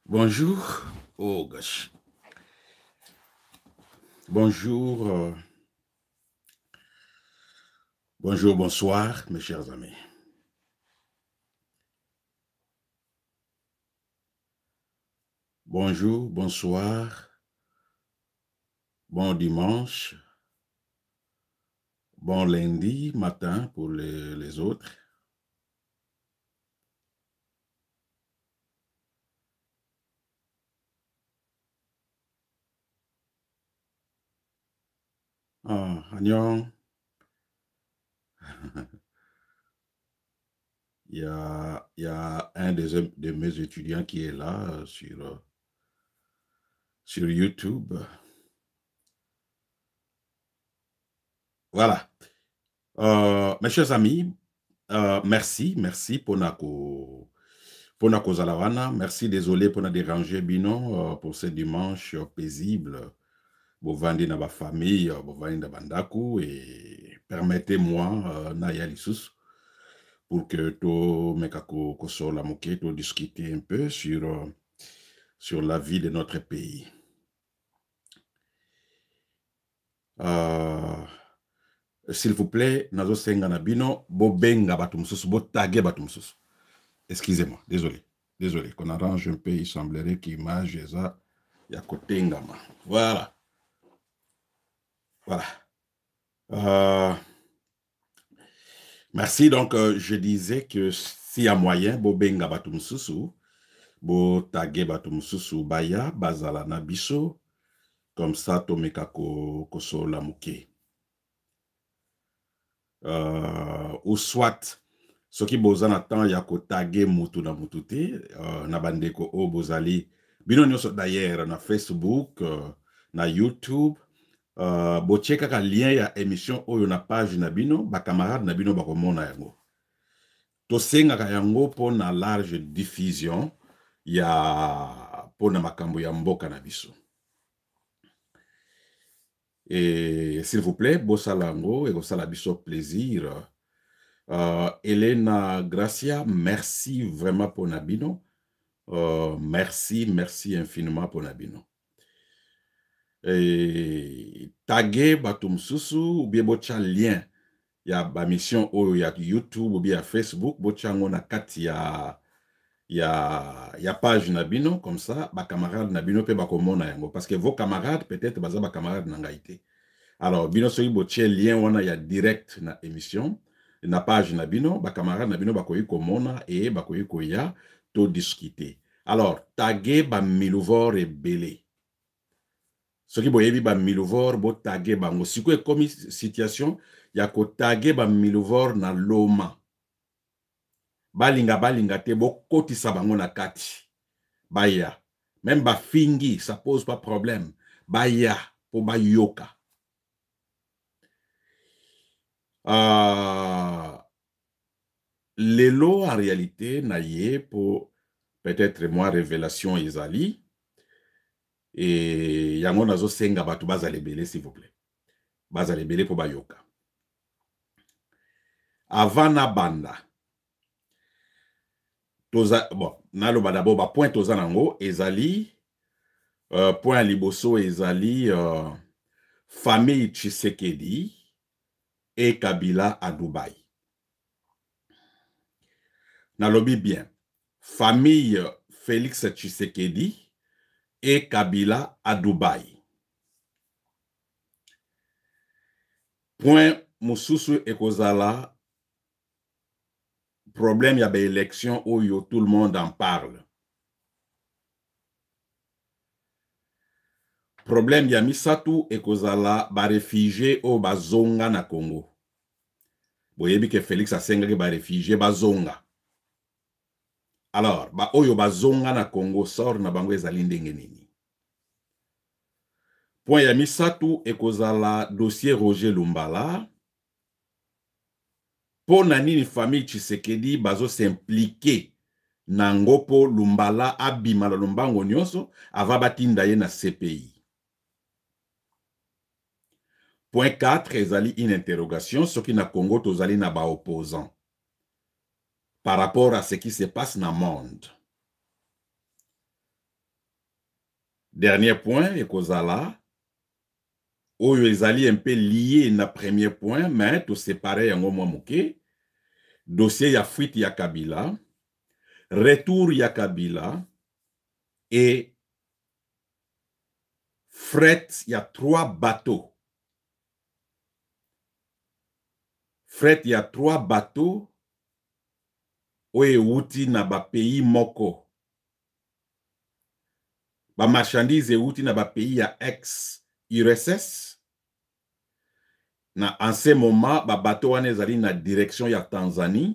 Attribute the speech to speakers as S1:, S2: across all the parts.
S1: Bonjour. Oh gosh. Bonjour. Bonjour, bonsoir, mes chers amis. Bonjour, bonsoir. Bon dimanche. Bon lundi matin pour les autres. Ah, Agnon. Il y a un de mes étudiants qui est là sur YouTube. Voilà. Mes chers amis, merci pour Nako Zalawana. Merci, désolé pour nous déranger, Bino, pour ce dimanche paisible. Bovandi na ba famille, bovandi na bandaku, et permettez-moi, Naya Lissus, pour que to mekako kosola moke, to discuter un peu sur la vie de notre pays. S'il vous plaît, nazo senga na bino, bobenga batumsus, botage batumsus. Excusez-moi, désolé, qu'on arrange un peu, il semblerait qu'image est ça, ya kotengama. Voilà. Merci, donc je disais que s'il y a moyen, bobenga batumsusu, bo tage batumsusu baya, bazala na biso, comme ça, tomeka koso la muke. Ou soit, ce qui bozan attend, ya ko tage mutu na mutute, na bandeko o bozali, bino nyoso d'ailleurs na Facebook, na YouTube, bocheka ka lien ya émission oyo na page na bino, ba camarade na bino bakomona yango. Tosengaka yango po na large diffusion ya po na makambo ya mboka na biso. Et s'il vous plaît, bosalango et bosala biso plaisir. Elena Gracia, merci vraiment pour Nabino. Merci infiniment pour Nabino. Et taguer batumsusu ou bien bocha lien ya ba mission ou ya YouTube ou bien Facebook, bocha ngona kati ya page Nabino, comme ça ba camarade Nabino pe bakomona yango, parce que vos camarades peut-être baza ba camarade nangaite. Alors bino soki boche lien wana ya direct na émission na page Nabino, ba camarade Nabino bakoyi komona et bakoyi koya to discuter. Alors taguer ba miluvor et belé. Ce qui boyebi ba miluvor bo taguer bango. Siko e komi situation ya ko taguer ba miluvor na loma. Balinga te bo kotisa bango na kati. Baya. Même ba fingi, ça pose pas problème. Baya po ba yoka. Lelo en réalité naïe pour peut-être moi révélation Ezali et yango nazo senga batu bazalebele s'il vous plaît. Bazalebele po bayoka. Avana banda. Toza, bon, naloba d'abord ba point toza nango Ezali point liboso Ezali famille Tshisekedi et Kabila à Dubaï. Nalobi bien. Famille Félix Tshisekedi et Kabila à Dubaï. Point Moussousou et Kozala, problème y a des élections où tout le monde en parle. Problème y a Misatou et Kozala, ba réfugié au Bazonga na Congo. Vous voyez que Félix a sengé ba réfugié Bazonga. Alors, ba oyo Bazonga na Congo sort na bango ezali ndenge nini. Point ya Misatou et Kozala dossier Roger Lumbala. Pour nani famille Tshisekedi bazo s'impliquer nangopo Lumbala abima la Lumbango nyonso avabatinda ye na CPI. Point 4, ezali une interrogation, ce qui na Congo tozali na ba opposant par rapport à ce qui se passe dans le monde. Dernier point, ekozala, oyo ezali un peu lié na premier point, mais tout séparé yango mwa moke. Dossier ya fuite ya Kabila, retour ya Kabila, et fret ya 3 bateaux. Fret ya 3 bateaux, oye outi na ba pays moko. Ba marchandise outi na ba pays ya ex-URSS. Na en ce moment, ba bateau wane ezali na direction ya Tanzanie.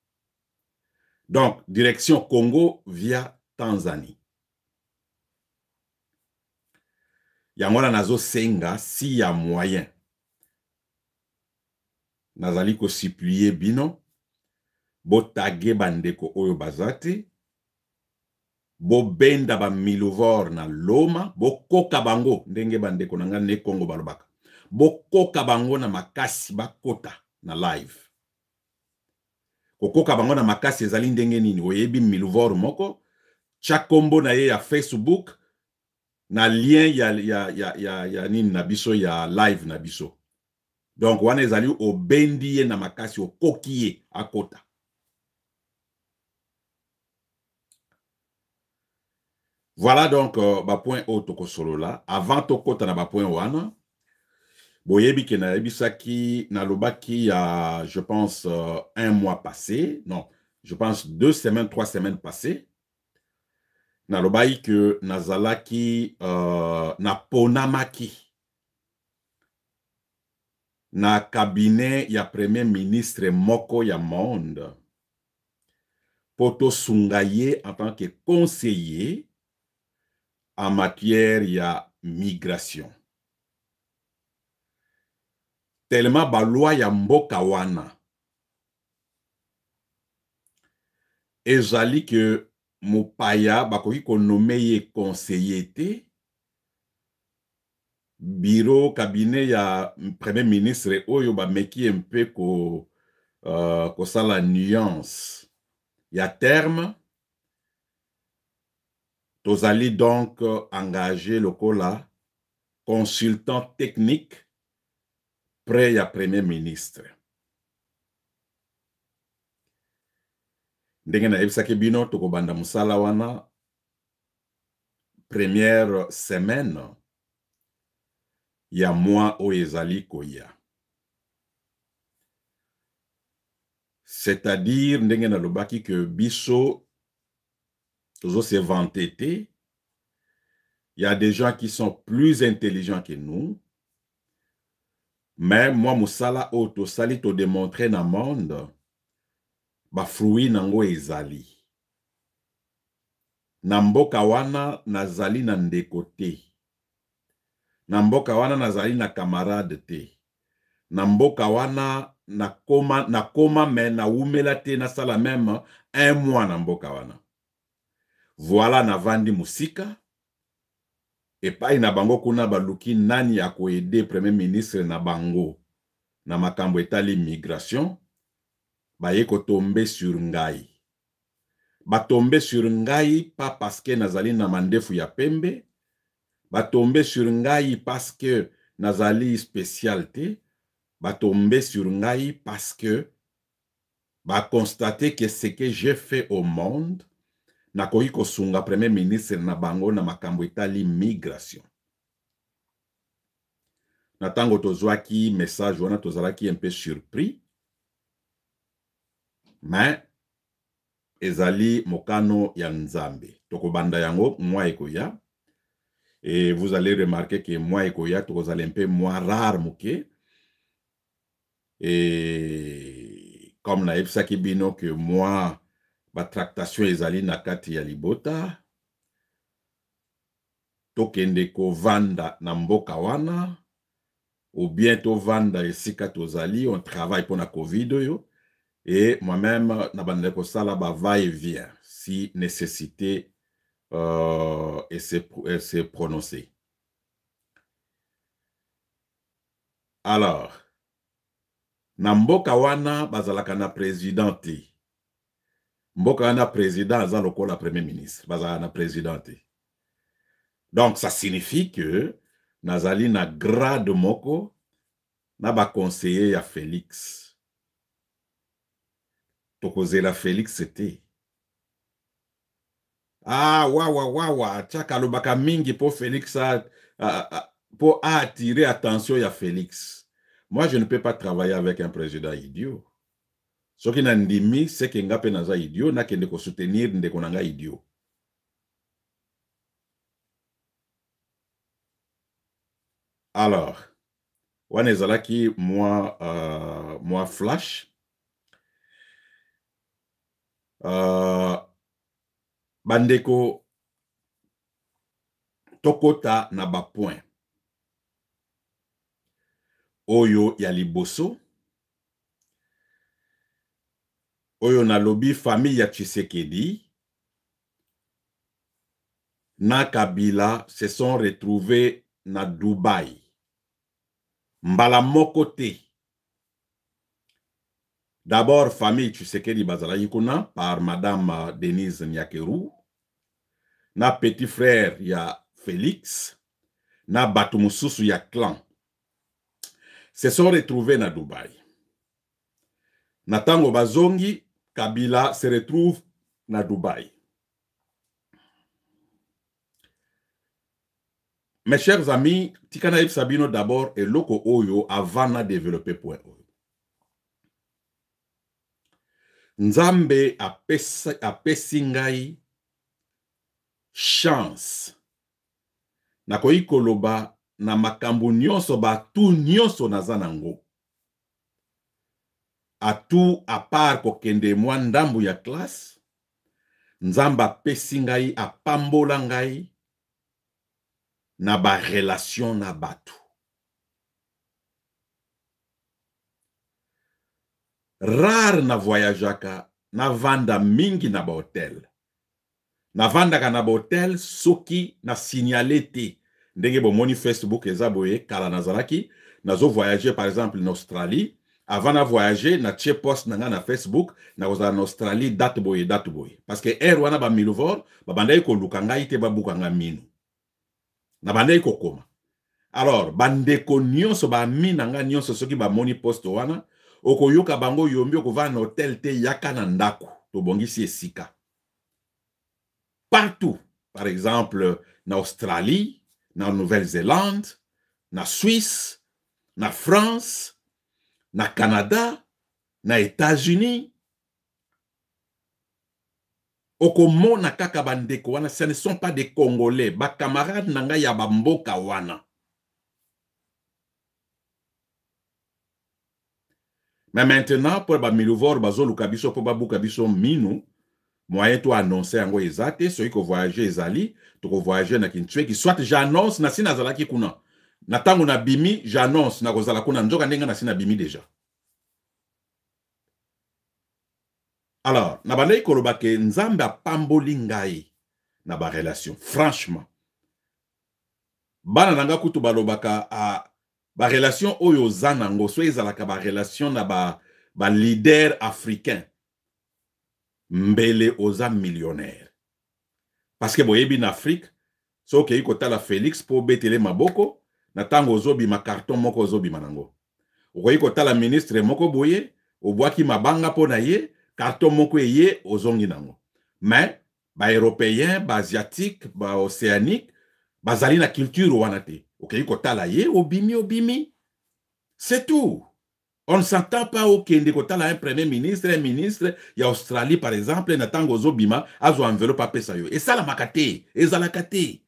S1: Donc, direction Congo via Tanzanie. Yangola nazo senga si ya moyen. Nazali ko supplier bino. Bo tage bandeko oyo bazate. Bo benda ba milovor na loma. Bo koka bango. Ndenge bandeko nanga ne Congo balobaka. Bo koka bango na makasi ba kota na live. Kokoka bango na makasi ezali ndenge nini. Oyebi milovor moko. Chakombo na ye ya Facebook. Na lien ya nini na biso ya live na biso. Donc wana ezali obendi ye na makasi okoki ye akota. Voilà donc ba point o toko solo la. Avant tokota na ba point wana. Boyebi ke na ebisaki na lobaki ya je pense un mois passé. Non, je pense 2 semaines, 3 semaines passées. Na lobai que nazalaki na ponamaki na cabinet ya premier ministre moko ya monde poto sungaye en tant que conseiller en matière ya migration. Tellement ba loi ya mboka wana ezali que mopaya bakoki konome ye conseiller te. Bureau cabinet ya premier ministre oyo ba meki un peu ko sala nuance ya terme. Tozali donc engagé lokola consultant technique près ya premier ministre. Ndenge na ebisaki bino toko banda musala wana première semaine ya mois oyo ezali koya. C'est-à-dire ndenge na lobaki que biso tozo se vanter te. Il y a des gens qui sont plus intelligents que nous. Mais moi musala o to sali to démontrer na monde ba fruit nango ezali. Na mboka wana nazali na ndeko te. Na mboka wana nazali na camarade te. Na mboka wana nakoma me na umela te na sala même un mois na mboka wana. Voilà na vandi musika. Et pas na bango kuna baluki nani ya koede premier ministre na bango na makambo etali migration. Baye ko tombe sur ngai. Ba tombe sur ngai pas parce que nazali na mandefu ya pembe. Ba tombe sur ngai parce que nazali spécialité. Ba tombe sur ngai parce que ba constater que ce que j'ai fait au monde nakoki kosunga premier ministre na bango na makambo etali migration. Na tango tozwaki message wana tozalaki un peu surpris. Mais ezali mokano ya Nzambe. Toko banda yango mwa ekoya. Et vous allez remarquer que mwa ekoya tokozali un peu moins rare moke. Et comme na ebisaki bino que moi ba tractation ezali na kati ya libota. Tokende ko vanda na mboka wana. Ou bien to vanda esika tozali, on travaille pour la Covid yo. Et moi-même, nabandeko sala ba va et vient si nécessité et c'est prononcé. Alors, na mboka wana bazalaka na présidente. Mboka wana président aza lokola premier ministre, bazalaka na présidente. Donc, ça signifie que Nazali na grade moko na ba conseiller à Félix. Tokozé la Félix, c'était. Ah, waouh, tchaka lobaka mingi pour Félix, pour attirer attention à Félix. Moi, je ne peux pas travailler avec un président idiot. Ce qui n'a ndimi, c'est que nga pe naza idiot, na kende ko soutenir ndeko nanga idiot. Alors, wanezalaki moi flash, bandeko tokota na ba point. Oyo ya liboso, oyo na lobi famille ya Tshisekedi, na Kabila se sont retrouvés na Dubaï. Mbala moko te. D'abord, famille Tshisekedi bazala yikuna par Madame Denise Nyakeru, na petit frère ya Félix, na Batumususu ya clan. Se sont retrouvés na Dubaï. Natango bazongi, Kabila se retrouve na Dubaï. Mes chers amis, Tikana Yves Sabino d'abord et Loko Oyo avant de développer point Oyo. Nzambe apesi ngai chance. Nakoyi koloba na makambu nyonso batu nyonso naza nango. Atu a part kokende mwa ndambu ya classe. Nzambe apesi ngai apambola ngai na ba relation na batu. Rare na voyageaka na vanda mingi na ba hotel. Na vanda ka na ba hotel soki na signalé te. Ndenge bomoni Facebook ezaboye kala nazalaki nazo voyager par exemple en Australie. Avant de voyager, na tche post na Facebook, na kozala en Australie date boye. Parce que wana ba milovor, ba bandai ko lukanga ite ba bukanga minu. Na bandai ko koma. Alors, bandeko nyonso ba minanga nyonso soki ba moni post wana, okoyoka bango yombi okova na hotel te yaka na ndako, to bongisi esika. Partout, par exemple, na Australie, na Nouvelle-Zélande, na Suisse, na France, na Canada, na États-Unis. Okomona kaka bandeko wana, ce ne sont pas des Congolais, ba camarades nanga ya bamboka wana. Mais maintenant, pour ba milouvor bazo lukabiso pour ba bukabiso minu, moyen to annoncer yango ezate, celui ko voyager ezali, to ko voyager na Kinshasa, soit j'annonce na sina zalaki kuna. Na tango na bimi, j'annonce na kozala kuna nzoka ndenga na sina bimi déjà. Alors, na bandai koloba ke nzambe apamboli ngai na ba relation. Franchement. Bana nanga kutu balobaka a ba relation oyo zanango so ezalaka ba relation na ba leader africain. Mbele oza millionnaire. Parce que boyebi na Afrique, so ke ikota la Félix po betele maboko, na tango ozobi ma carton moko ozobi manango. Okoyi kota la ministre moko boye, obwaki mabanga po na ye, carton moko eye ozongi nango. Mais ba européen, ba asiatique, ba océanique, bazali na culture wana te. Okoyi kota la ye obimi. C'est tout. On ne s'entend pas au Kende kota la un premier ministre, un ministre, il y a Australie par exemple, na tango zobima, azo enveloppe apesa yo. Et ça la makate, ezalakate.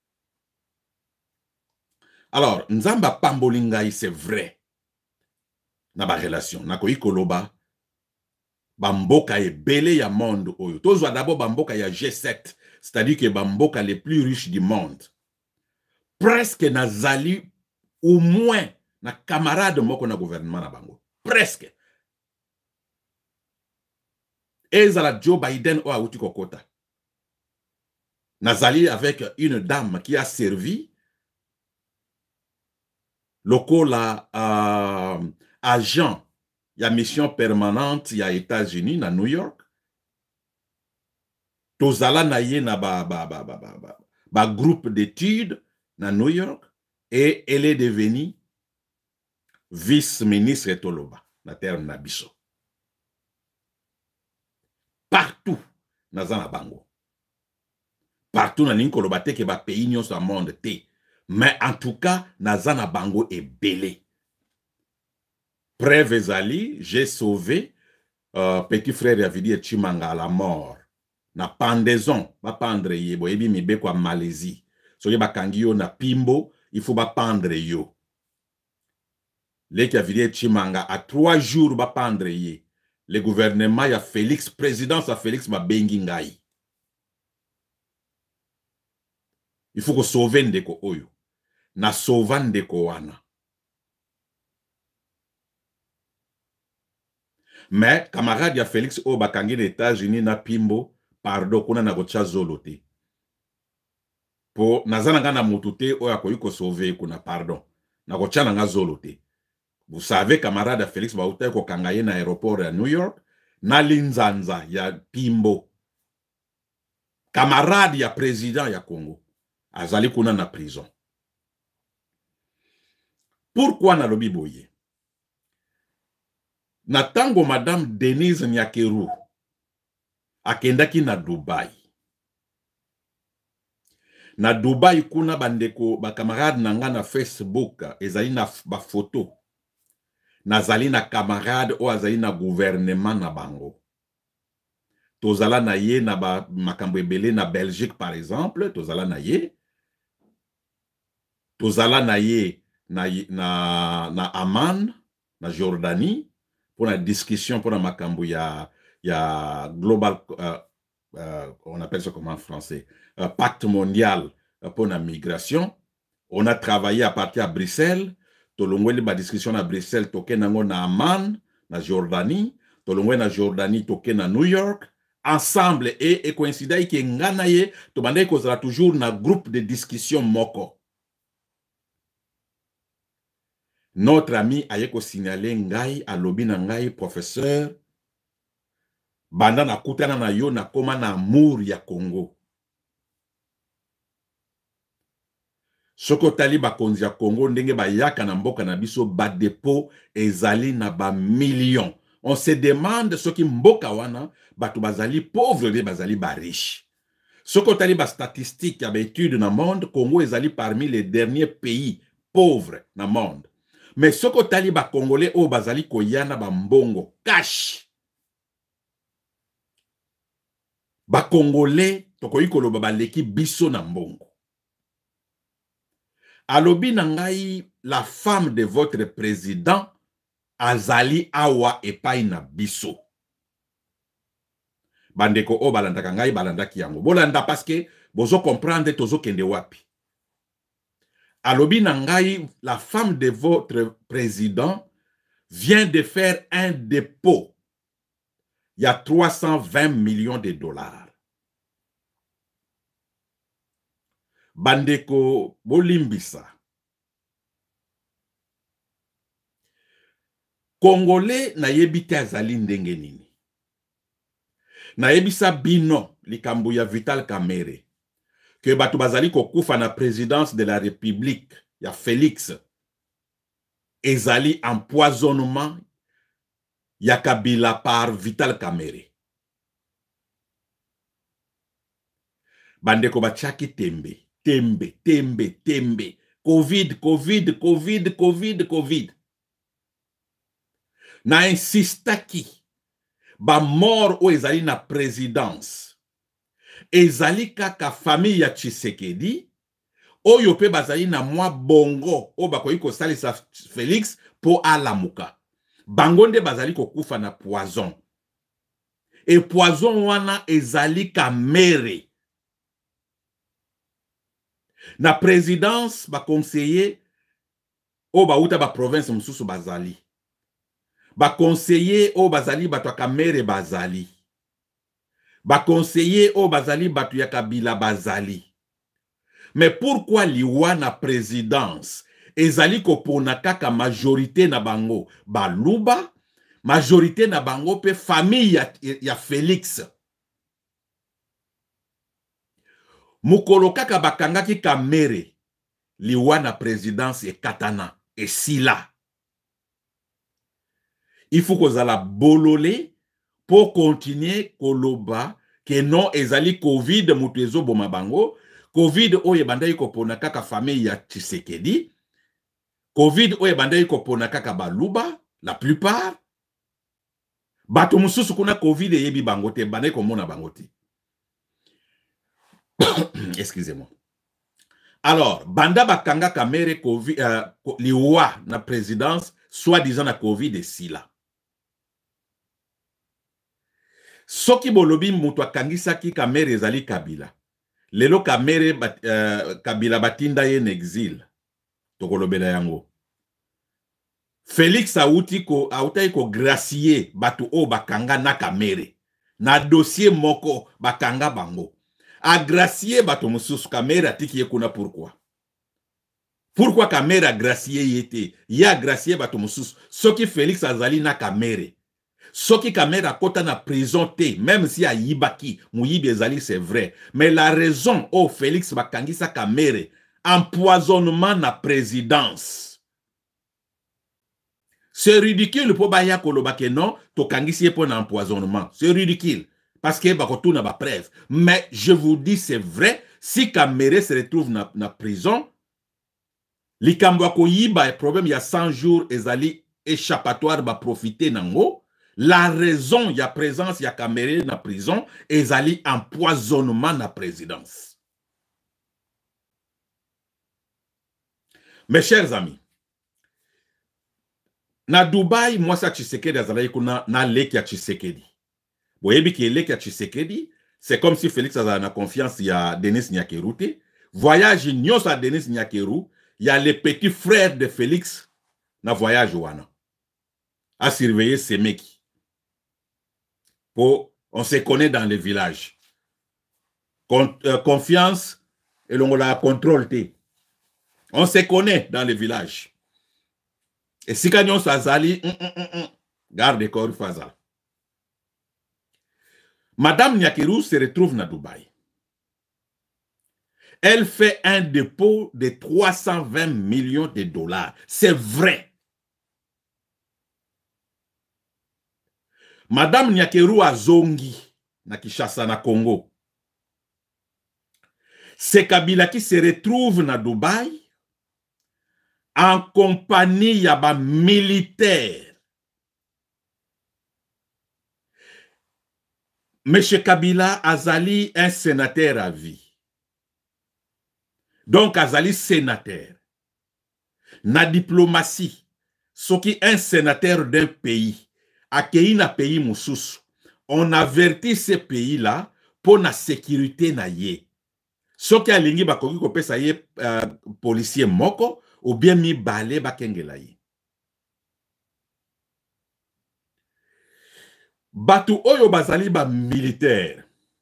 S1: Alors, nzamba pambolingai, c'est vrai. Na ba relation, na koyi koloba, bamboka ebele ya monde oyo. Tozwa d'abord bamboka ya G7, c'est-à-dire que bamboka les plus riches du monde. Presque nazali au moins na camarade moko na gouvernement na bango. Presque. Ezala Joe Biden ou auti kokota. Nazali avec une dame qui a servi lokola agent ya mission permanente ya États-Unis na New York. Tozala na ye na ba groupe d'études na New York, et elle est devenue vice-ministre Toloba na terre na biso. Partout na zana bango. Partout na Ninkoloba te ke ba pays nyonso na monde te. Mais en tout cas, na zana bango est belé. Preuve ezali, j'ai sauvé petit frère Yavidi et Chimanga à la mort. Na pendaison, ba pendre yebo, ebi mibe kwa Malaisie. So ye bakangi yo na Pimbo, il faut ba pendre yo. Les Yavidi et Chimanga, à 3 jours ba pendre ye. Le gouvernement ya Félix, présidence ya Félix ba bengi ngai. Il faut que sauver ndeko oyo. Na sauva ndeko wana. Mais camarade ya Félix o bakangi les États-Unis na Pimbo, pardon, kuna na gocha zolo te. Po nazana nga na mutute o ya koyiko sauver kuna pardon. Na gocha na nga zolo te. Vous savez camarade ya Félix ba uta ko kangaye na aéroport ya New York na linzanza ya Pimbo. Camarade ya président ya Congo azali kuna na prison. Pourquoi na lobi boye? Na tango madame Denise Nyakeru akendaki na Dubai. Na Dubai kuna bandeko ba camarade nanga na Facebook ezali na ba photo. Nazali na camarade o azali na gouvernement na bango. Tozala na ye na ba makambo ebele na Belgique par exemple, tozala na ye. Tozala na ye na Amman, na Jordanie, pour la discussion pour la makambo ya global on appelle ça comment en français, pacte mondial pour la migration. On a travaillé à partir à Bruxelles, tolongweli ba discussion à Bruxelles, toke nango na Amman, na Jordanie, tolongwe na Jordanie, toke na New York, ensemble et coïncide que ngana ye to bandai ko sera toujours na groupe de discussion moko. Notre ami ayeko signalé ngai alobi na ngai professeur banda na kutana na yo na koma na amour ya Congo. Soko tali bakonzi ya Congo ndenge bayaka na mboka na biso ba dépôt ezali na ba millions. On se demande ce qui mboka wana batu bazali pauvre de bazali ba riche. Soko tali ba statistique ya ba étude na monde, Congo ezali parmi les derniers pays pauvres na monde. Mais soko tali ba Congolais o bazali koyana ba mbongo cash. Ba Congolais tokoyi koloba ba leki biso na mbongo. Alobi na ngai la femme de votre président azali awa epai na biso. Bandeko o balandaka ngai balandaki yango. Bolanda parce que bozo comprendre tozo kende wapi. Alobi na ngai la femme de votre président vient de faire un dépôt. Il y a 320 millions de dollars. Bandeko bolimbisa. Congolais na yebite azali ndenge nini. Na yebisa bino likambo ya Vital Kamerhe. Que batu bazali kokufa na présidence de la République ya Félix. Ezali empoisonnement ya Kabila par Vital Kamerhe. Bandeko bachaki tembe. Tembe. Covid. Na insistaki. Ba mort o ezali na présidence. Ezali kaka famille ya Tshisekedi. Oyo pe bazali na mwa bongo. O bakoyi ko salisa Félix po alamuka. Bangonde bazali ko kufa na poison. Et poison wana ezali Kamerhe. Na présidence ba conseiller o ba uta ba province mususu bazali. Ba conseiller o bazali batu ya Kamerhe bazali. Ba conseiller o bazali batu ya Kabila bazali. Mais pourquoi liwa na présidence ezali kopona kaka majorité na bango baluba, majorité na bango pe famille ya Félix. mukolo kaka bakangaki Kamere liwa na présidence et katana et sila. Il faut kozala bololé pour continuer koloba que non ezali Covid mutu ezoboma bango. Covid oye bandai kopona kaka famille ya Tshisekedi. Covid oye bandai kopona kaka baluba la plupart. Bato mususu kuna Covid yebi bangote bandai komona bangote. Excusez-moi. Alors, banda bakanga Kamere Covid liwa na présidence soi-disant na Covid et sila. Soki bolobi mutu akangisaki Kamere ezali Kabila. Lelo Kamere Kabila batinda ye en exil. Tokolobela yango. Félix autai ko gracier batu o bakanga na Kamere. Na dossier moko bakanga bango. A gracier batu mususu Kamere atiki ye kuna pourquoi? Pourquoi Kamere a gracier yete? Ya gracier batu mususu. Soki Félix azali na Kamere. Soki Kamere akota na prison te, même si a yibaki, mouyibi ezali c'est vrai. Mais la raison au Félix bakangisa Kamere, empoisonnement na présidence. C'est ridicule pour baya koloba ke non, to kangisi pour un empoisonnement. C'est ridicule. Parce que bakotou na ba preuve. Mais je vous dis c'est vrai, si Kamere se retrouve na prison, likambo ko yiba problème il y a 100 jours ezali échappatoire ba profiter nango. La raison y a présence y a Kamere na prison ezali empoisonnement na présidence. Mes chers amis, na Dubaï, moi ça Tshisekedi azali kuna na leki ya Tshisekedi. Boyebi ki leki ya Tshisekedi, c'est comme si Félix azali na confiance ya Denis Nyakeru. Voyage nyos a Denis Nyakeru, y a les petits frères de Félix na voyage wana. A surveiller ces mecs. On se connaît dans les villages. Confiance et l'on la contrôle. On se connaît dans les villages. Et si Kanyon Sazali, garde corps Fazal. Madame Nyakeru se retrouve na Dubaï. Elle fait un dépôt de 320 millions de dollars. C'est vrai. Madame Nyakeru Azongi, na Kinshasa na Congo. C'est Kabila qui se retrouve na Dubaï en compagnie yaba militaire. Monsieur Kabila Azali un sénateur à vie. Donc Azali sénateur. Na diplomatie, ce qui un sénateur d'un pays. Accueilli na pays mususu, on avertit ces pays-là pour la sécurité na ye. Ce qui a lingi bakoki ko pesa ye policier moko ou bien mi balé bakengela ye. Batu oyo bazali ba militaire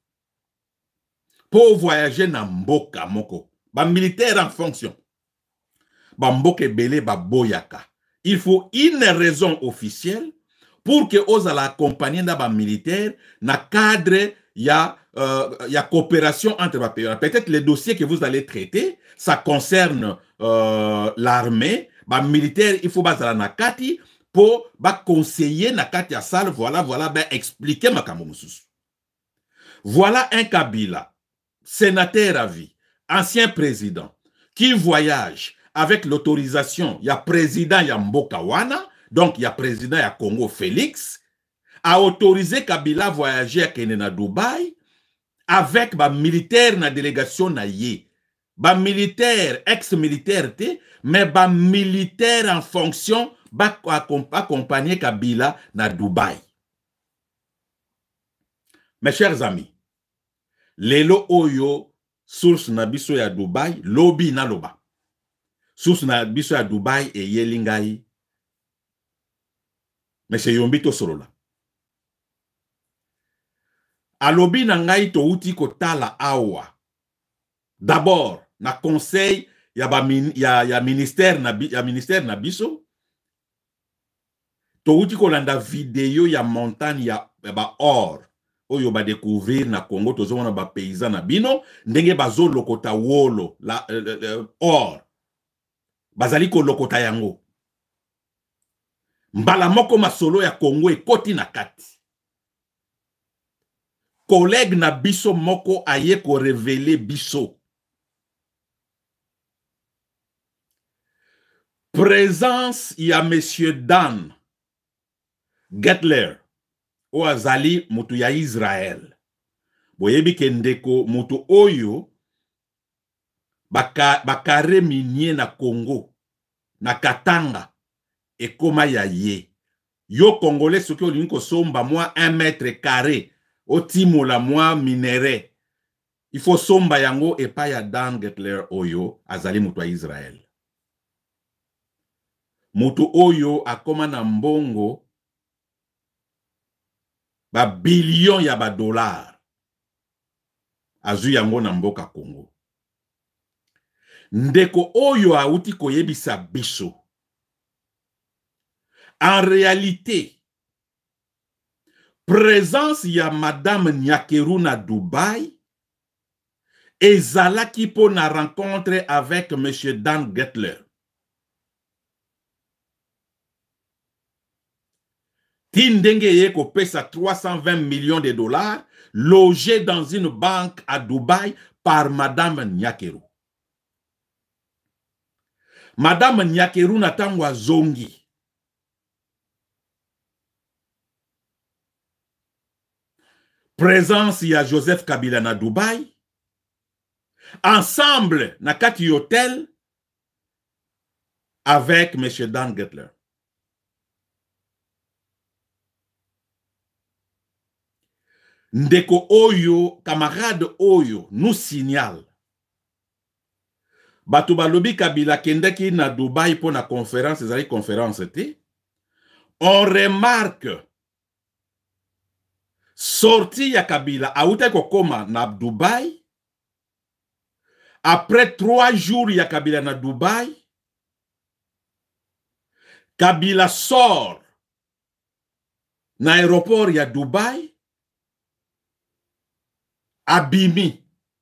S1: pour voyager na mboka moko. Ba militaire en fonction. Ba mboke belé ba boyaka. Il faut une raison officielle pour que vous allez accompagner dans militaire, dans cadre, il y a coopération entre les pays. Peut-être les dossiers que vous allez traiter, ça concerne l'armée, militaire, il faut baser na kati pour conseiller na kati ya salle, voilà, expliquer ma kamomusus. Voilà un Kabila, sénateur à vie, ancien président, qui voyage avec l'autorisation, il y a président, il y a Mboka Wana. Donc, il y a président ya Congo Félix a autorisé Kabila voyager à Kenya Dubaï avec ba militaire na délégation na ye. Ba militaire, ex-militaire mais ba militaire en fonction ba accompagner Kabila na Dubaï. Mes chers amis, lelo oyo source na biso ya Dubaï, lobi na loba. Source na biso ya Dubaï e yelingai. Mais c'est Yombito Sorola. Alobi na ngai to uti ko tala awa. D'abord, na conseil ya ministère na biso. To uti ko landa video ya montagne ya ba or. oyo ba découvrir na Congo tozomona ba paysan na bino ndenge bazo lokota wolo la or bazali ko lokota yango mbala moko masolo ya Congo ekoti na kati collègue na biso moko aye ko révéler biso présence ya monsieur Dan Getler o azali mutu ya Israël boyebi ke ndeko mutu oyo bakare minier na Congo na Katanga ekoma ya ye yo congolais soki olingi kosomba mwa 1 mètre carré otimola mwa minere il faut somba yango epa ya Dan Getler oyo azali mutu ya Israël mutu oyo akoma na mbongo ba billion ya ba dollar azu yango na mboka Congo ndeko oyo auti koyebisa biso en réalité présence ya madame Nyakeru na Dubaï ezalaki po na rencontre avec monsieur Dan Getler Tindenge ye ko pesa 320 millions de dollars logé dans une banque à Dubaï par madame Nyakeru. Madame Nyakeru natangwa zongi. Présence ya Joseph Kabila na Dubaï. Ensemble na kati hotel avec monsieur Dan Getler. Ndeko oyo, camarade oyo, nous signale. Bato balobi Kabila kendeki na Dubaï pour la conférence, ezali conférence te. On remarque sorti ya Kabila aouta kokoma na Dubaï. Après 3 jours ya Kabila na Dubaï. Kabila sort na aéroport ya Dubaï. Abimi.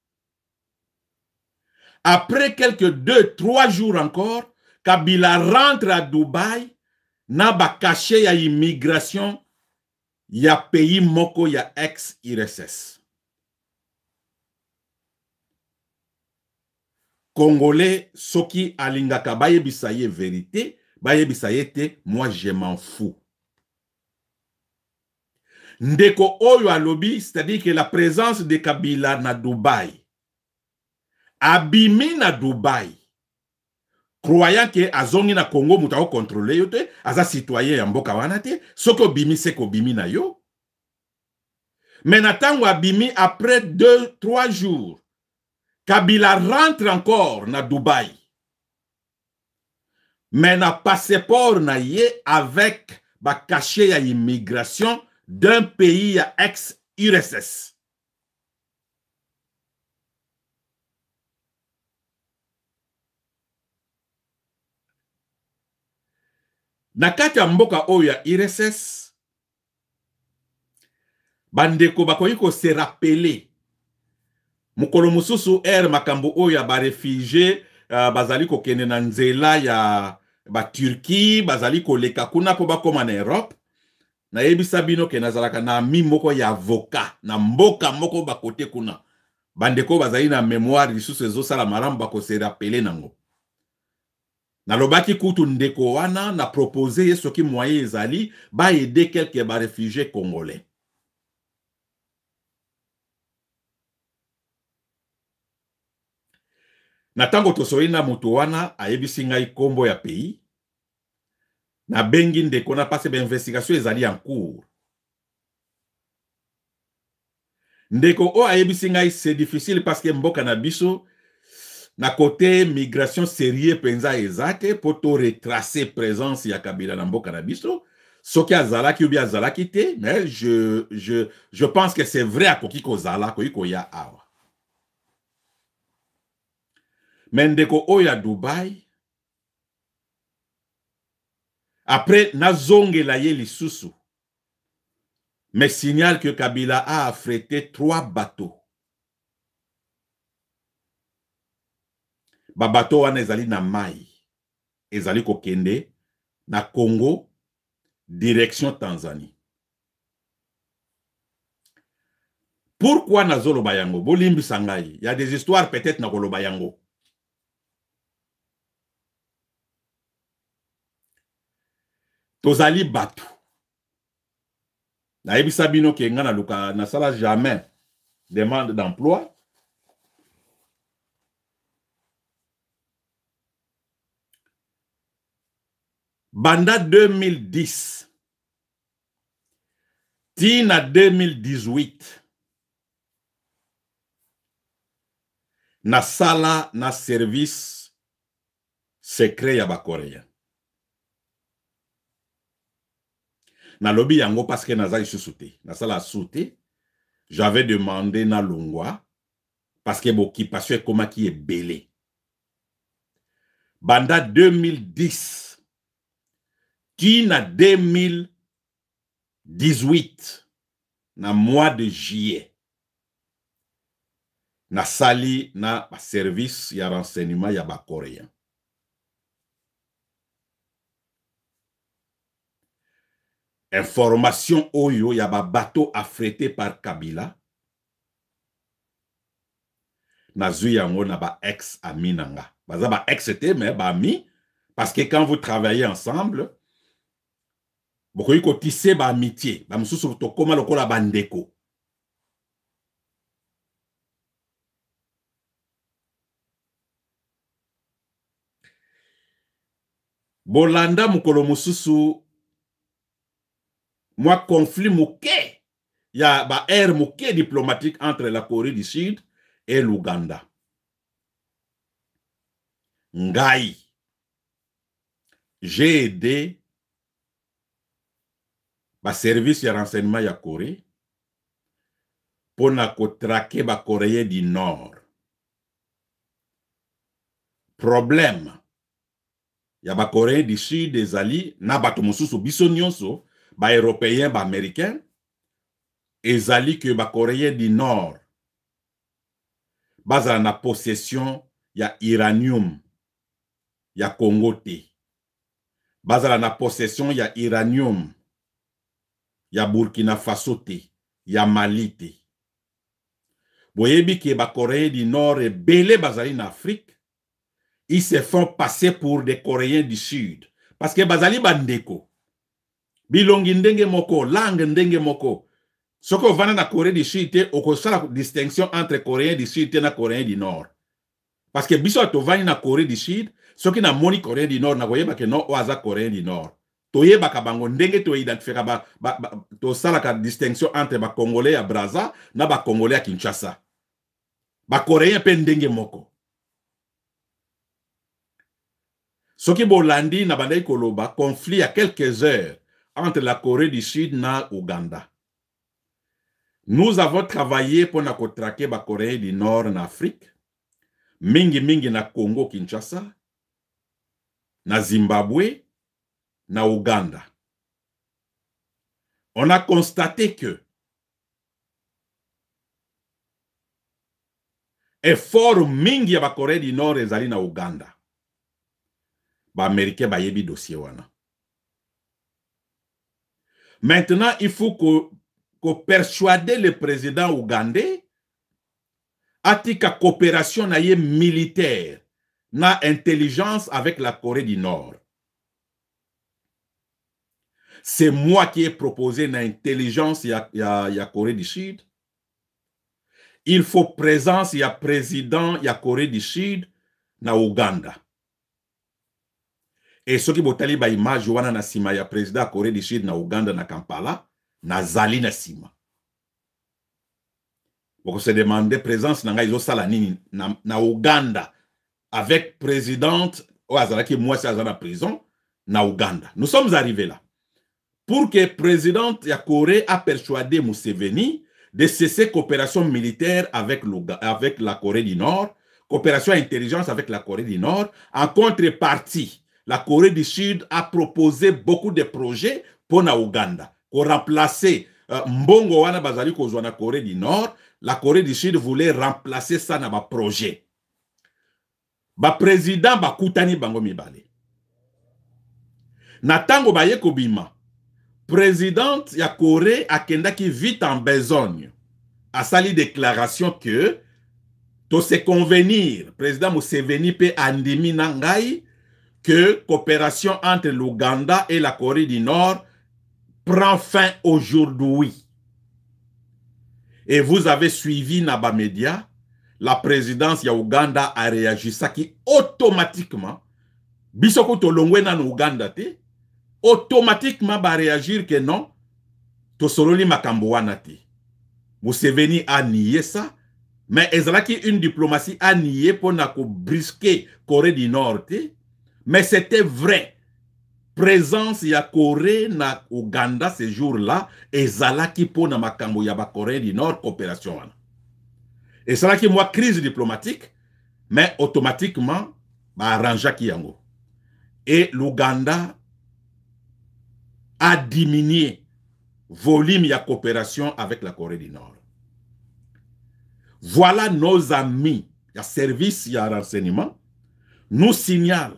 S1: Après quelques 2-3 jours encore, Kabila rentre à Dubaï, n'a pas caché ya immigration, ya pays moko ya ex-IRSS. Congolais, soki alingaka baye bisaye vérité, baye bisaye te, moi je m'en fous. Ndeko oyo alobi, c'est-à-dire que la présence de Kabila na Dubaï, abimi na Dubaï, croyant que azongi na Congo mutao contrôler yo te, aza citoyen ya mboka wana te, soko bimi seko bimi na yo. Mais natango abimi après 2-3 jours, Kabila rentre encore na Dubaï. Mais na passeport na ye avec ba caché ya immigration d'un pays à ex-URSS. Nakati ya mboka oyo ya URSS, bandeko bakoki ko se rappeler mukolo mususu makambo oyo ya ba réfugié bazali ko kende na nzela ya ba Turquie, bazali ko leka kuna po bakoma na Europe. Na yebisa bino ke nazalaka na mi moko ya avocat na mboka moko bakote kuna bandeko bazali na mémoire lisusu ezosala malamu bako se rappeler nango na lobaki kutu ndeko wana na proposer ye soki moyen ezali ba aider quelques ba réfugiés congolais na tango tosoi na mutu wana ayebisi ngai kombo ya pays na bengi ndeko na passe ba investigation ezali en cours. Ndeko o ayebisi ngai c'est difficile parce que mboka na biso na côté migration sérieux penza ezate pour to retracer présence ya Kabila na mboka na biso soki azalaki ou bien azalaki te mais je pense que c'est vrai akoki kozala koki ya awa. Mais ndeko o ya Dubaï après nazongela ye lisusu me signale que Kabila a affrété 3 bateaux. Ba bateau wana ezali na mai. Ezali kokende na Congo, direction Tanzanie. Pourquoi nazoloba yango? Bolimbi sangai. Il y a des histoires peut-être na koloba yango. Tozali batu. Na ebisa bino ke nga na luka na sala jamais demande d'emploi. Banda 2010 tina 2018 na sala na service secret ya bakoréen. Na lobby yango parce que nazali sous-souté. Na sala souté, j'avais demandé na longwa parce que l'occupation est comme qui est belé. Banda 2010 qui na 2018 na mois de juillet na sali na service ya renseignement ya ba coréen. Information oyo ya ba bateau affrété par Kabila na zui yango na ba ex ami nanga. Baza ba ex était mais ba ami parce que quand vous travaillez ensemble beaucoup ko tisser ba amitié, ba mususu to koma lokola bandeko. Bolanda mukolo mususu moi conflit mouké, il y a ba ère mouké diplomatique entre la Corée du Sud et l'Ouganda. Ngai, j'ai aidé ba service de renseignement ya Corée pour na traquer ba Coréen du Nord. Problème, ya ba Coréen du Sud des alliés na bato mususu biso nyonso ba européen ba américain ezali que ba Coréen du Nord bazala na possession ya uranium ya Congo te, bazala na possession ya uranium ya Burkina Faso te, ya Mali te. Boyebi ke ba Coréen du Nord et belé bazali na Afrique, ils se font passer pour des Coréens du Sud parce que bazali bandeko. Bilongi ndenge moko, langue ndenge moko. Soko vana na Corée du Sud te, oko sala distinction entre Coréen du Sud te na Coréen du Nord. Parce que biso to vani na Corée du Sud, soki na moni Coréen du Nord na koyeba ke no oaza Coréen du Nord. Toyeba ka bango ndenge to identifier to sala ka distinction entre ba Congolais à Brazza na ba Congolais à Kinshasa. Ba Coréen pe ndenge moko. Soki bolandi na bandai koloba conflit à quelques heures entre la Corée du Sud na Ouganda. Nous avons travaillé pour na traquer ba Coréen du Nord en Afrique, mingi na Congo Kinshasa, na Zimbabwe, na Ouganda. On a constaté que effort mingi ya ba Coréen du Nord ezali na Ouganda. Ba Américain ba yebi dossier wana. Maintenant, il faut que persuader le président ougandais à tika coopération na ye militaire na intelligence avec la Corée du Nord. C'est moi qui ai proposé na intelligence ya Corée du Sud. Il faut présence ya président ya Corée du Sud na Ouganda. Et ce qui botali ba image wana na sima ya président Corée du Sud na Ouganda na Kampala na zali na sima. Boko se demander présence na nga izo sala nini na Ouganda avec présidente ou azalaki moi c'est azala prison na Ouganda. Nous sommes arrivés là pour que présidente ya Corée a persuadé Museveni de cesser coopération militaire avec la Corée du Nord, coopération intelligence avec la Corée du Nord. En contrepartie, la Corée du Sud a proposé beaucoup de projets pour na Ouganda, pour remplacer mbongo wana bazali kozwa na Corée du Nord, la Corée du Sud voulait remplacer ça na ba projet. Ba président ba kutani bango mibale. Na tango baye kobima, présidente ya Corée akendaki vite en besogne. A sali déclaration que to se convenir, président Museveni pe andimi nangai que coopération entre l'Ouganda et la Corée du Nord prend fin aujourd'hui. Et vous avez suivi Naba Media, la présidence ya Ouganda a réagi ça qui automatiquement, bisoko to longwe na Ouganda te, automatiquement va réagir que non, to sololi makambo wana te. Museveni a nié ça, mais ezalaki une diplomatie a nié pour na ko brisquer Corée du Nord te, mais c'était vrai. Présence ya Corée na Ouganda ce jour-là, ezalaki pour na makambo ya ba Corée du Nord coopération wana. Et ça qui moi crise diplomatique, mais automatiquement ba arrangeaki yango. Et l'Ouganda a diminué volume ya coopération avec la Corée du Nord. Voilà nos amis, ya service ya renseignement, nous signalent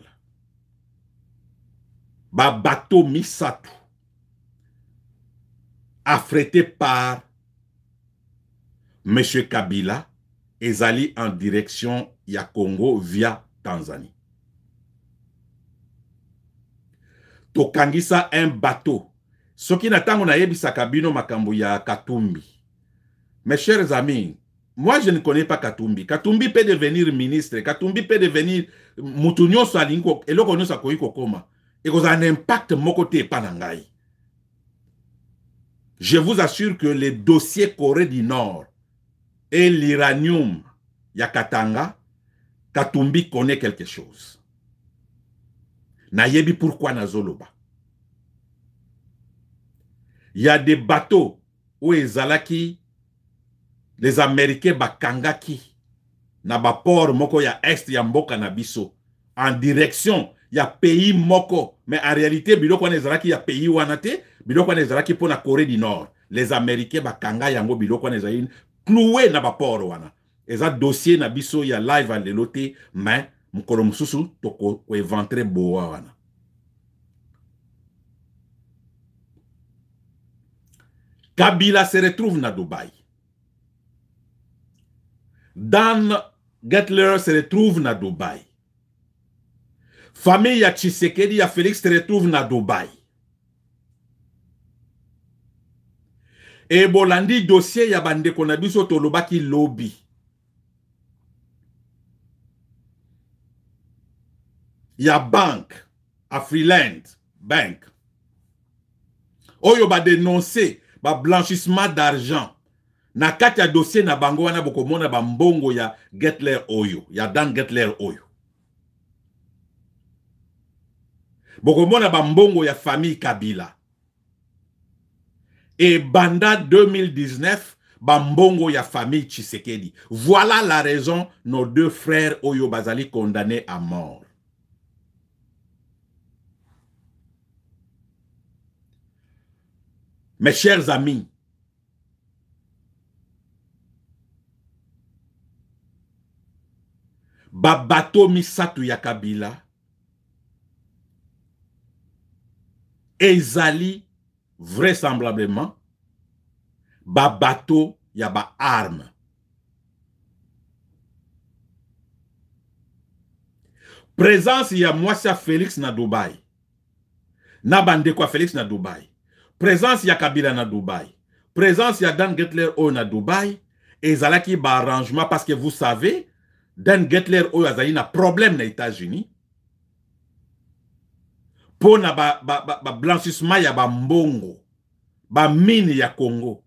S1: ba bateau Misatu affrété par M. Kabila ezali en direction ya Congo via Tanzanie. Tokangisa un bateau. Soki na tango na yebisa kabino makambo ya Katumbi. Mes chers amis, moi je ne connais pas Katumbi. Katumbi peut devenir ministre. Katumbi peut devenir mutunyo salingo eloko nyosa koiko koma. Et qu'on a un impact mokote panangai. Je vous assure que les dossiers Corée du Nord et l'uranium Yakatanga, Katumbi connaît quelque chose. Nayebi pourquoi Nazoloba. Il y a des bateaux où ezalaki les Américains bakangaki na ba port moko ya est ya mboka na biso en direction ya pays moko, mais en réalité biloko wana ezalaki ya pays wana te, biloko wana ezalaki pour na Corée du Nord. Les Américains bakanga yango biloko wana ezalaki cloué na ba port wana. Eza dossier na biso ya live à lelote, mais mukolo mususu toko ko éventré boa wana. Kabila se retrouve na Dubaï. Dan Gettler se retrouve na Dubaï. Famille ya Tshisekedi ya Félix se retrouve na Dubaï. Et bolandi dossier ya bande konabiso tolobaki lobby. Ya bank, a Freeland Bank. Oyo ba dénoncer ba blanchissement d'argent. Na kati ya dossier na bango wana bokomona ba mbongo ya Gettler Oyo, ya Dan Gettler Oyo. Bokomona ba mbongo ya famille Kabila. Et banda 2019, ba mbongo ya famille Tshisekedi. Voilà la raison nos deux frères Oyo Bazali condamnés à mort. Mes chers amis, babato misatu ya Kabila ezali vraisemblablement babato ya ba arme. Présence ya Mwasa Félix na Dubaï. Na bandekwa Félix na Dubaï. Présence ya Kabila na Dubaï. Présence ya Dan Gettler o na Dubaï. Ezalaki ba arrangement parce que vous savez, Dan Gettler o azali na problème na États-Unis. Pour na ba blanchissement ya ba mbongo. Ba mine ya Congo.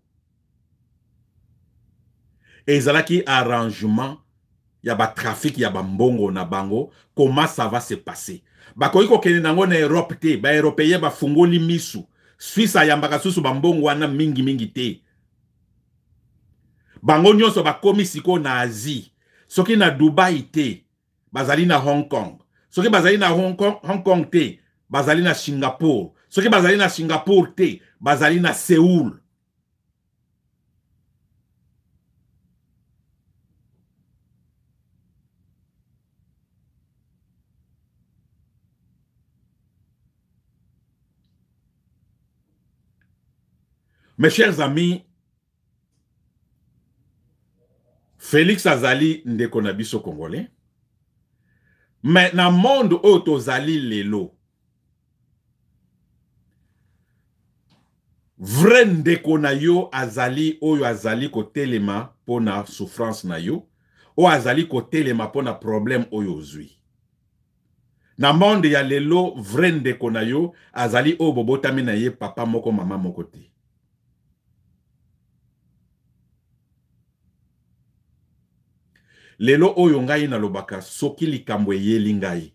S1: Ezalaki arrangement ya ba trafic ya ba mbongo na bango. Comment ça va se passer? Ba koiko kene nango na Europe te. Ba Européen ba fungoli misu. Suisse ayambaka susu bambongo wana mingi te. Bango nyonso bakomi siko na Asie. Soki na Dubai te, bazali na Hong Kong. Soki bazali na Hong Kong te, bazali na Singapore. Soki bazali na Singapore te, bazali na Seoul. Mes chers amis, Félix Azali ndeko na biso congolais. Mais dans le monde où tozali lelo, vrai ndeko na yo azali oyo azali kotelema pona souffrance na yo, o azali kotelema pona problème oyo ozwi. Na monde ya lelo, vrai ndeko na yo azali o bobotami na ye papa moko mama moko te. Lelo oyo ngai na lobaka soki likambo eyeli ngai.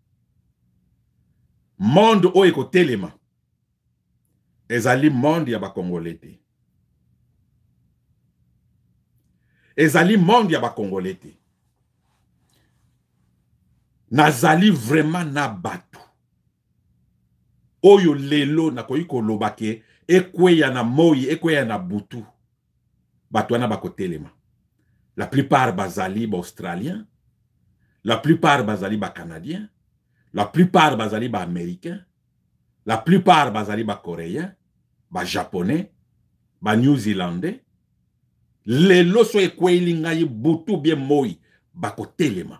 S1: Monde oyo kotelema ezali monde ya bakongolais te. Ezali monde ya bakongolais te. Nazali vraiment na batu. Oyo lelo na koyiko lobake ekweya na moyi, ekweya na butu. Batu wana bakotelema. La plupart bazali ba australiens, la plupart bazali ba canadiens, la plupart bazali ba américains, la plupart bazali ba coréens, ba japonais, ba new zealandais. Lelo so ekweili ngai butu bien moyi bakotelema.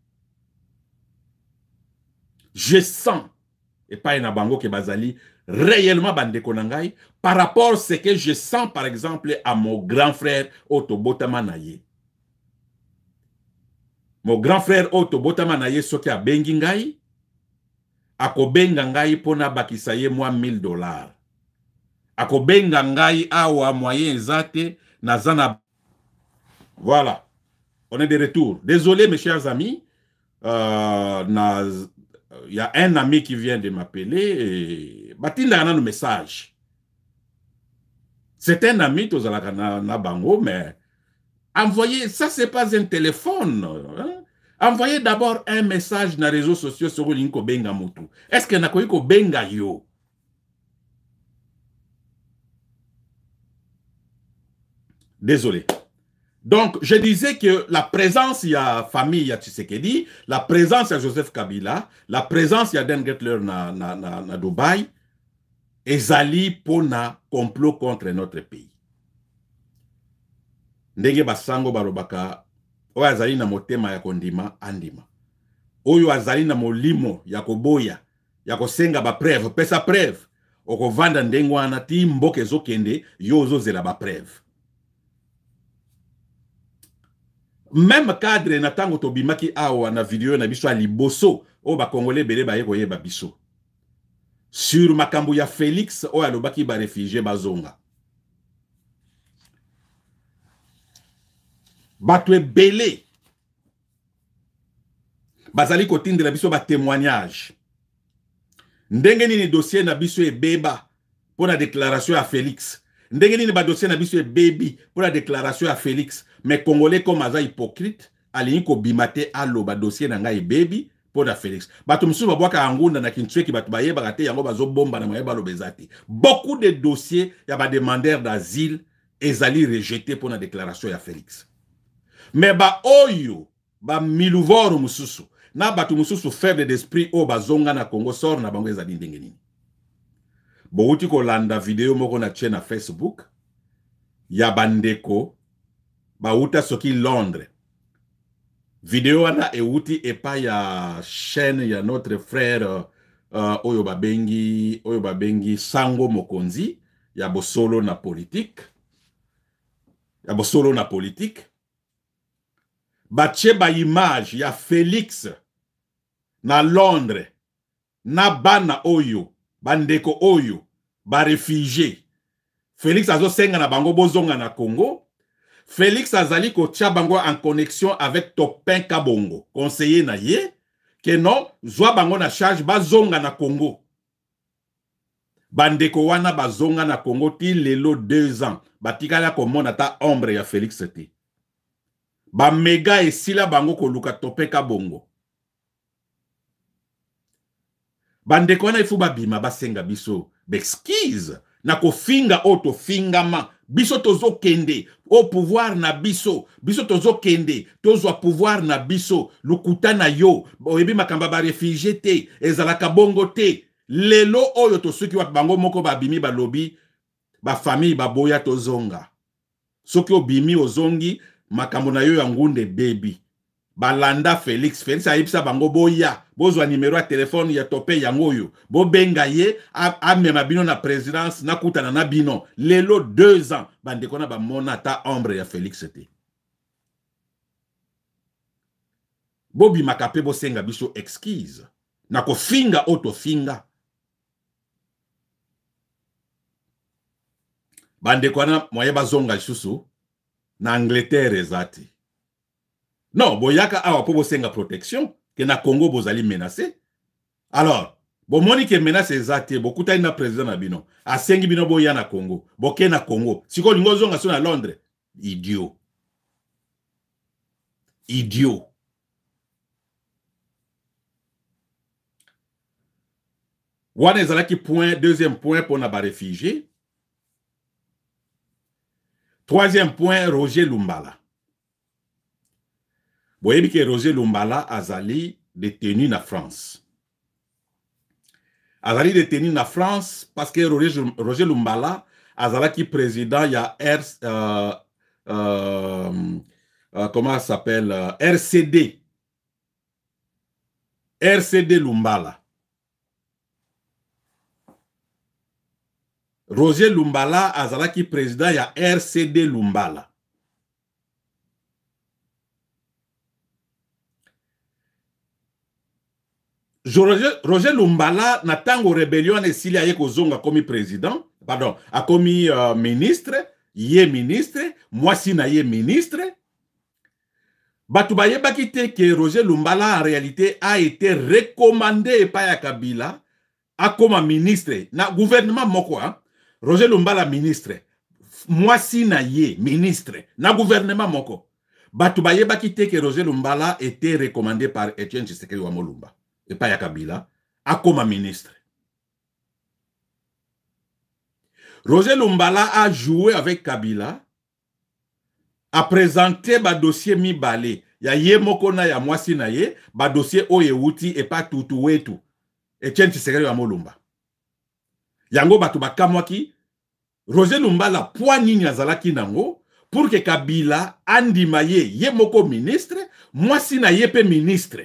S1: Je sens et pas na bango ke bazali réellement bandeko na ngai par rapport à ce que je sens par exemple à mon grand frère Otobotama Naye. Mon grand frère Otobotama Naye soki a bengi ngai akobenga ngai pona bakisa ye moi $1000. Akobenga ngai awa moyen ezate na zana. Voilà. On est de retour. Désolé mes chers amis. Il y a un ami qui vient de m'appeler. Batinda a un message. C'est un ami, na bango, mais envoyez, ça c'est pas un téléphone. Hein? Envoyez d'abord un message dans les réseaux sociaux sur Linko Benga Mutu. Est-ce que Nakoyiko Benga yo? Désolé. Donc, je disais que la présence, il y a famille, il y a Tshisekedi, la présence, il y a Joseph Kabila, la présence, il y a Dan Getler na Dubaï, ezali pona complot contre notre pays. Ndenge basango barobaka, oyo azali na motema ya kondima, andima. Oyo azali na molimo ya koboya, ya kosenga ba preuve, pesa preuve, oko vanda ndengo wana ti mboke zokende, yo zozela ba preuve. Même cadre na tango tobimaki awa na video na biso aliboso o ba congolais belé ba yeko yeba biso sur makambo ya Félix o alobaki ba réfugié bazonga batwe belé bazali kotindela biso ba témoignage ndenge nini dossier na biso ebeba pour la déclaration à Félix. Ndenge nini ba dossier na biso baby pour la déclaration à Félix. Mais Congolais comme aza hypocrite, alingi ko bimate alo ba dossier na ngai baby pour la Félix. Bato musu ba bwaka angunda na kinchweki bato ba yeba kate yango bazo bomba na mayeba lo bezati. Beaucoup de dossiers ya ba demandeurs d'asile ezali rejetés pour la déclaration ya Félix. Mais ba oyo ba miluvoro mususu na bato mususu faible d'esprit o bazonga na Congo sort na bango ezali ndenge nini. Bouti ko landa video moko na chaîne na Facebook ya bandeko bauta soki Londres. Video wana euti epa ya chaîne ya notre frère oyo babengi Sango Mokonzi ya bosolo na politique. Ya bosolo na politique. Bache ba image ya Félix na Londres na bana oyo bandeko oyo ba réfugié. Félix azo senga na bango bozonga na Congo. Félix azali ko tia bango en connexion avec Topin Kabongo, conseiller na ye, que non, zwa bango na charge bazonga na Congo. Bandeko wana bazonga na Congo ti lelo 2 ans. Batikala komona ta ombre ya Félix te. Ba mega esila bango ko luka Topin Kabongo. Bandeko wana ifu babima basenga biso bexquise na kofinga oto fingama biso tozo kende au pouvoir na biso tozo kende tozo pouvoir na biso lukuta na yo oyebi makamba ba réfugié te ezalaka bongo te lelo oyo tosuki wat bango moko babimi balobi ba famille ba boya tozonga. Soki obimi ozongi makambo na yo ya ngunde baby. Balanda Félix ayibisa bango boya bozwa numéro ya téléphone ya tope yango yo bobenga ye amema bino na présidence nakutana na bino lelo 2 ans bandeko na bamona ta ombre ya Félix te bobi makape bosenga biso excuse na kofinga otofinga bandeko na moye bazonga lisusu na Angleterre ezati. Non, boyaka awa po bosenga protection, que na Congo bozali menacé. Alors, bomoni ke menace ezate, bokuta na président na bino, asengi bino boya na Congo, boke na Congo. Siko lingo zonga so na Londres, idiot. Idiot. Wana ezalaki point, deuxième point pour na ba réfugié. Troisième point, Roger Lumbala. Vous voyez que Roger Lumbala azali détenu na France. Azali détenu na France parce que Roger Lumbala azalaki président ya comment ça s'appelle RCD. RCD Lumbala. Roger Lumbala azalaki président ya RCD Lumbala. Roger Lumbala na tango rébellion esili aye kozonga komi président, pardon, a komi ministre, ye ministre, mwasi na ye ministre. Batu bayebaki te que Roger Lumbala en réalité a été recommandé par ya Kabila a comme ministre na gouvernement moko hein? Roger Lumbala ministre, mwasi na ye ministre na gouvernement moko. Batu bayebaki te que Roger Lumbala était recommandé par Etienne Tshisekedi wa Molumba. Et pas Kabila, a comme ministre. Roger Lumbala a joué avec Kabila, a présenté ba dossier mi balé. Ya ye moko na ya mwasi na ye, ba dossier oye wuti et pas tutu wetu. Etienne Tshisekedi wa Molumba. Yango batu bakamwaki, Roger Lumbala poani nyazalaki nango, pour que Kabila andima ye moko ministre, mwasi na ye pe ministre.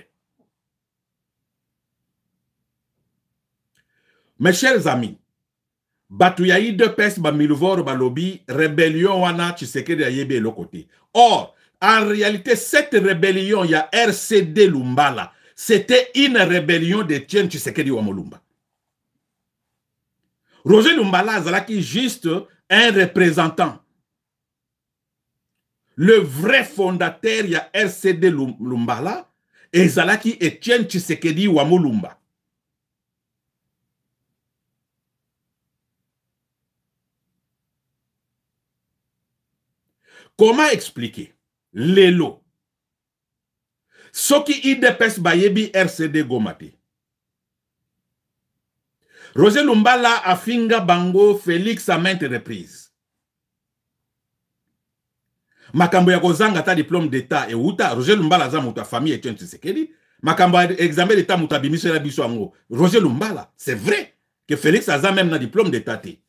S1: Mes chers amis, batu ya UDPS ba milvor ba lobby rébellion wana Tshisekedi ya yebe le côté. Or, en réalité cette rébellion ya RCD Lumbala, c'était une rébellion de Etienne Tshisekedi wa Molumba. Roger Lumbala azalaki juste un représentant. Le vrai fondateur ya RCD Lumbala ezalaki Etienne Tshisekedi wa Molumba. Comment expliquer? Lelo. Soki IDPS bayebi RCD Gomate. Roger Lumbala a finga bango Félix à maintes reprises. Makambo ya kozanga ta diplôme d'état et uta Roger Lumbala za muta famille Etienne Tshisekedi. Makambo examen d'état muta bimisho na biso ango. Roger Lumbala, c'est vrai que Félix a même na diplôme d'état te.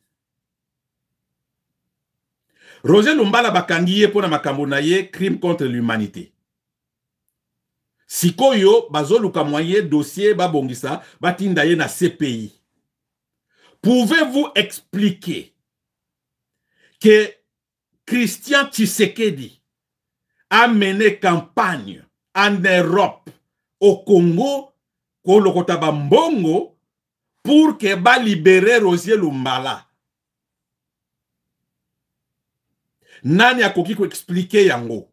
S1: Roger Lumbala bakangiye pona makambo na ye crime contre l'humanité. Sikoyo bazoluka moye dossier babongisa batinda ye na CPI. Pouvez-vous expliquer que Christian Tshisekedi a mené campagne en Europe, au Congo, kolokota bambongo pour que ba libérer Roger Lumbala? Nani akoki ko expliquer yango?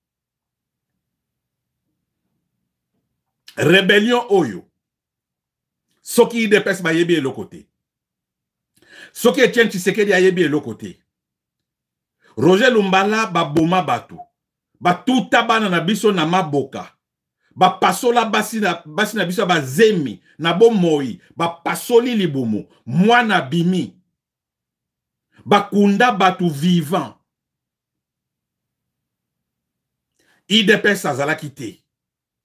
S1: Rébellion oyo. Soki IDPS ba yebi le côté. Soki Etienne Tshisekedi a yebi le côté. Roger Lumbala ba boma batu. Ba tuta bana na biso na maboka. Ba pasola basi na biso ba zemi na bomoi. Ba pasoli libumu. Mwana bimi. Ba kunda batu vivant. IDPS azalaki te.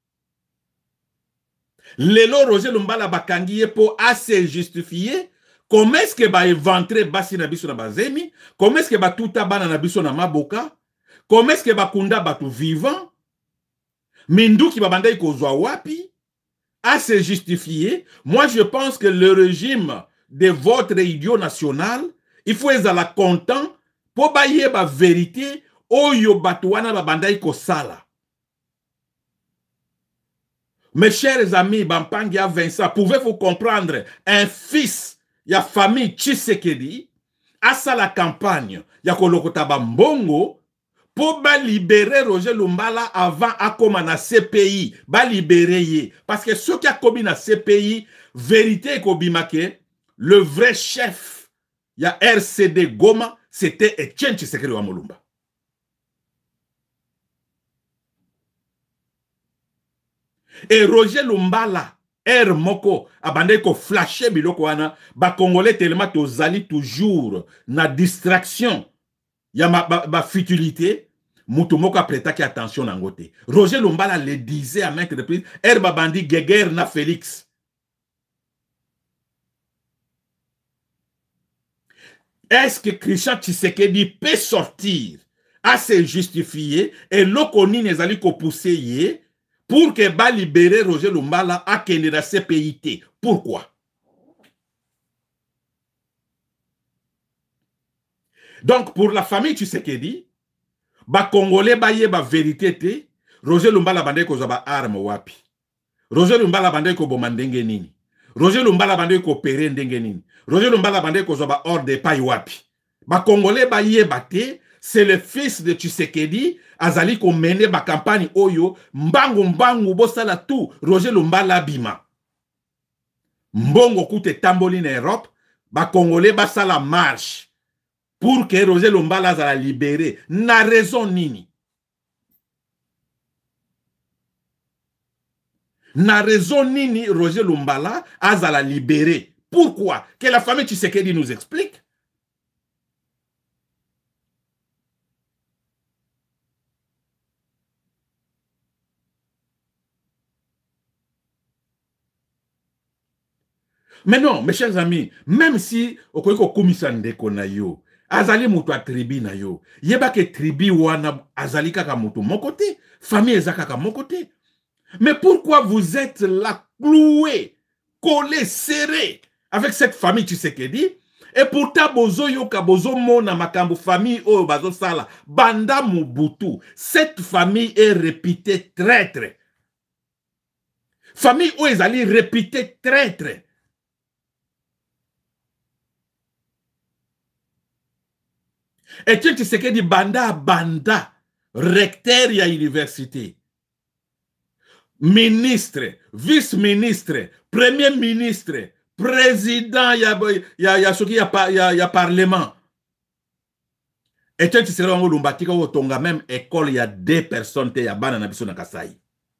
S1: Lelo Roger Lumbala bakangiye po assez justifié comment est-ce que ba éventré basi na biso na bazemi, comment est-ce que ba tuta bana na biso na maboka, comment est-ce que ba kunda batu vivant, minduki ba bandai kozwa wapi, à se justifier. Moi je pense que le régime de votre idiot national, il faut être la content pour bailler ba vérité oyo batu wana ba bandai kosala. Mes chers amis, Bampangia Vincent, pouvez-vous comprendre un fils, ya famille Tshisekedi, à ça la campagne, ya kolokota bambongo, pour libérer Roger Lumbala avant à comme na CPI, ba libérer ye. Parce que ceux qui a commis na CPI, vérité kobimake, le vrai chef, ya RCD Goma, c'était Etienne Tshisekedi wa Mulumba. Et Roger Lumbala, Moko, abandé ko flasher biloko wana, ba Congolais tellement tozali toujours na distraction, ya ma futilité, mutu moko apretaki attention nangote. Roger Lumbala le disait à maintes reprises, babandi geger na Félix. Est-ce que Christian Tshisekedi peut sortir à se justifier et l'okoni nezali ko pousser ye pour que ba libérer Roger Lumbala à kende la CPIT. Pourquoi? Donc, pour la famille Tshisekedi, ba Congolais ba ye ba vérité te, Roger Lumbala bandé ko zoba arme wapi. Roger Lumbala bandé ko bomandenge nini. Roger Lumbala bandé ko opérer ndenge nini. Roger Lumbala bandé ko zoba hors de paille wapi. Ba Congolais ba ye bate, c'est le fils de Tshisekedi, azali ko mene ba campagne oyo, mbangu bosala tout, Roger Lumbala bima. Mbongo koute tamboli na Europe, ba Congolais ba sala marche, pour que Roger Lumbala azala libéré. Na raison nini? Na raison nini Roger Lumbala azala libéré? Pourquoi? Que la famille Tshisekedi nous explique. Mais non, mes chers amis, même si okoyiko komisa ndeko na yo, azali mutu a tribi na yo, yeba ke tribi wana azali kaka mutu moko te, famille eza kaka moko te. Mais pourquoi vous êtes là cloué, collé, serré avec cette famille Tshisekedi? Et pourtant bozo yoka bozo mona makambo famille oyo bazo sala banda Mobutu. Cette famille est réputée traître. Famille oyo ezali réputée traître. Et tu sais que dit banda recteur ya université, ministre, vice-ministre, premier ministre, président ya parlement. Et tu sais que Lumbatika otonga même école ya 2 personnes te ya bana na biso na Kasai.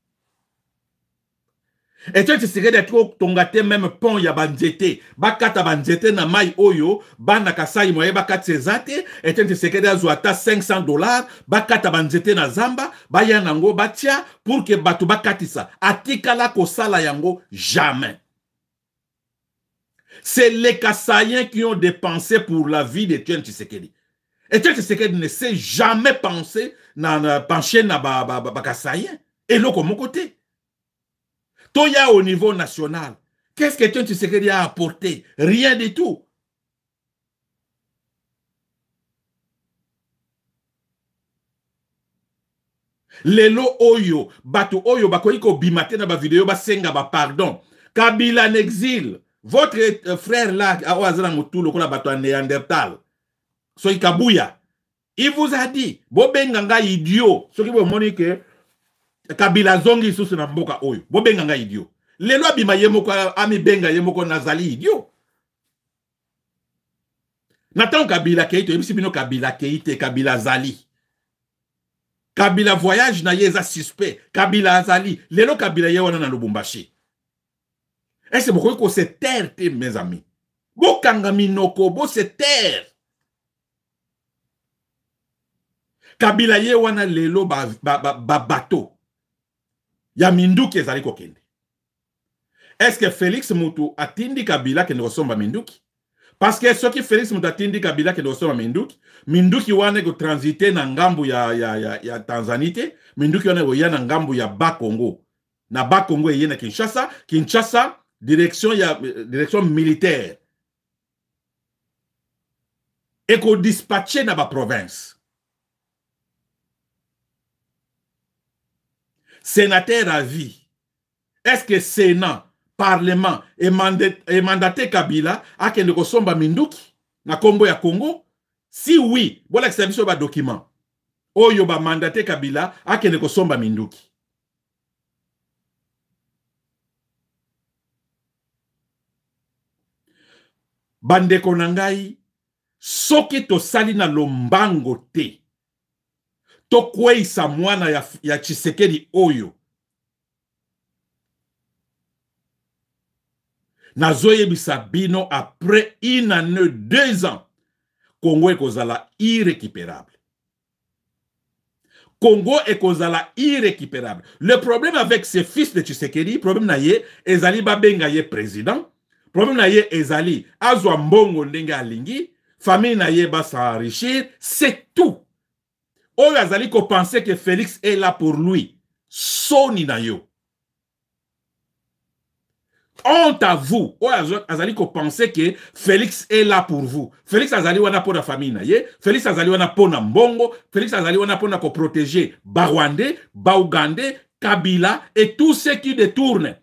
S1: Et tu sais que tongate même pont ya banzete, bakata banzete na mai oyo, bana Kasai moye bakata sezate, et tu sais que azwata $500, bakata banzete na zamba, baya nango batia pour que batu bakatisa. Atikala kosala yango jamais. C'est les Kasaïens qui ont dépensé pour la vie de Etienne Tshisekedi. Etienne Tshisekedi ne sait jamais penser pencher na ba Kasaïen. Et l'autre mon côté. Toya au niveau national. Qu'est-ce que Etienne Tshisekedi a apporté? Rien du tout. Lelo oyo, batu oyo, bakoyiko bimate na ba vidéo, ba senga ba pardon. Kabila en exil. Votre frère là, le bateau Néandertal, Soy Kabouya, il vous a dit, Bobenganga idiot, ce qui veut dire que Kabila zongi sous na mboka oyo, Bobenganga idiot. Les lois bima yemoko ami benga yemoko nazali idiot. Nathan Kabila Keito, ebisi bino Kabila Keite, Kabila Zali. Kabila voyage na yeza suspect, Kabila Zali, lelo Kabila yewana na Lubumbashi. Et c'est beaucoup que c'est terre, mes amis. Bokangami noko, bo c'est terre. Kabila ye wana lelo bateau. Ya Minduki ezali kokende. Est-ce que Félix Moutou atindi Kabila ke ne ressemble à Minduki? Parce que ce qui Félix Mutatindi Kabila qui doit sortir Minduki, Minduki wane go transiter na ngambu ya Tanzanie te, Minduki wane go ya na ngambu ya Bas-Congo. Na Bas-Congo ye na Kinshasa, Kinshasa direction militaire. Et qu'on dispatche na ba province. Sénateur à vie. Est-ce que Sénat, Parlement et mandaté Kabila a kende ko somba Minduki na kombo ya Congo? Si oui, voilà que c'est sur ba document. Oyo ba mandaté Kabila a kende ko somba Minduki. Bande konangai soki to sali na lombango te. To kweisa mwana ya Tshisekedi oyo. Nazoye bisabino après 1 année, 2 ans. Congo est kozala irrécupérable. Congo est kozala irrécupérable. Le problème avec ces fils de Tshisekedi, problème na ye, ezali babenga ye président. Problème na ye, ezali azwa mbongo ndenge alingi. Famille na ye ba s'enrichir. C'est tout. Oyo azali ko penser que Félix est là pour lui. Soni na yo. Honte à vous. Oyo azali ko penser que Félix est là pour vous. Félix azali wana pour la famille na ye. Félix azali wana pour na mbongo. Félix azali wana pour na ko protéger Barwandais, Baougandais, Kabila et tous ceux qui détournent.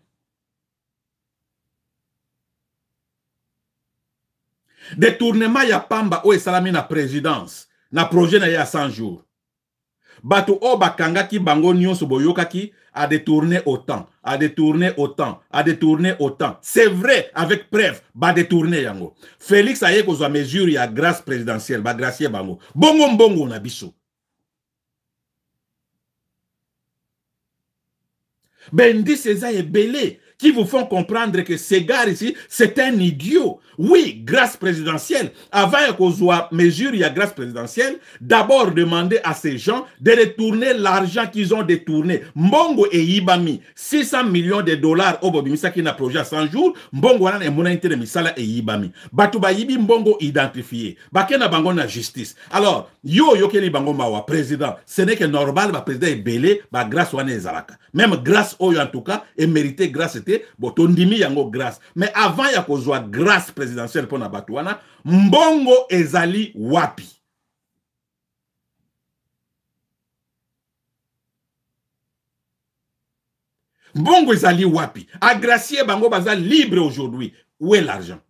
S1: Détournement ya pamba o esalami na présidence. Na projet na ya 100 jours. Bato o bakanga ki bango nyonso boyoka ki a détourné autant, a détourné autant, a détourné autant. C'est vrai, avec preuve, ba détourné yango. Félix aye kozwa mesure ya grâce présidentielle, ba gracier bango. Bongo mbongo na biso. Bendi César et Belé qui vous font comprendre que ces gars ici, c'est un idiot. Oui, grâce présidentielle. Avant qu'on soit mesure, il y a grâce présidentielle. D'abord, demander à ces gens de retourner l'argent qu'ils ont détourné. Mbongo et Ibami, 600 millions de dollars au Bobimisa qui n'a projet à 100 jours. Mbongo wana et mona de misala et Ibami. Batuba Ibi Mbongo identifié. Bakena bango na justice. Alors, yo keli bango mawa président. Ce n'est que normal, ba président est belé, ba grâce wana ezalaka. Même grâce oyo en tout cas, et mérité grâce était botondimi yango grâce. Mais avant ya kozwa grâce présidentielle pour na batuana, mbongo ezali wapi. Mbongo ezali wapi. Agracier bango baza libre aujourd'hui. Où est l'argent?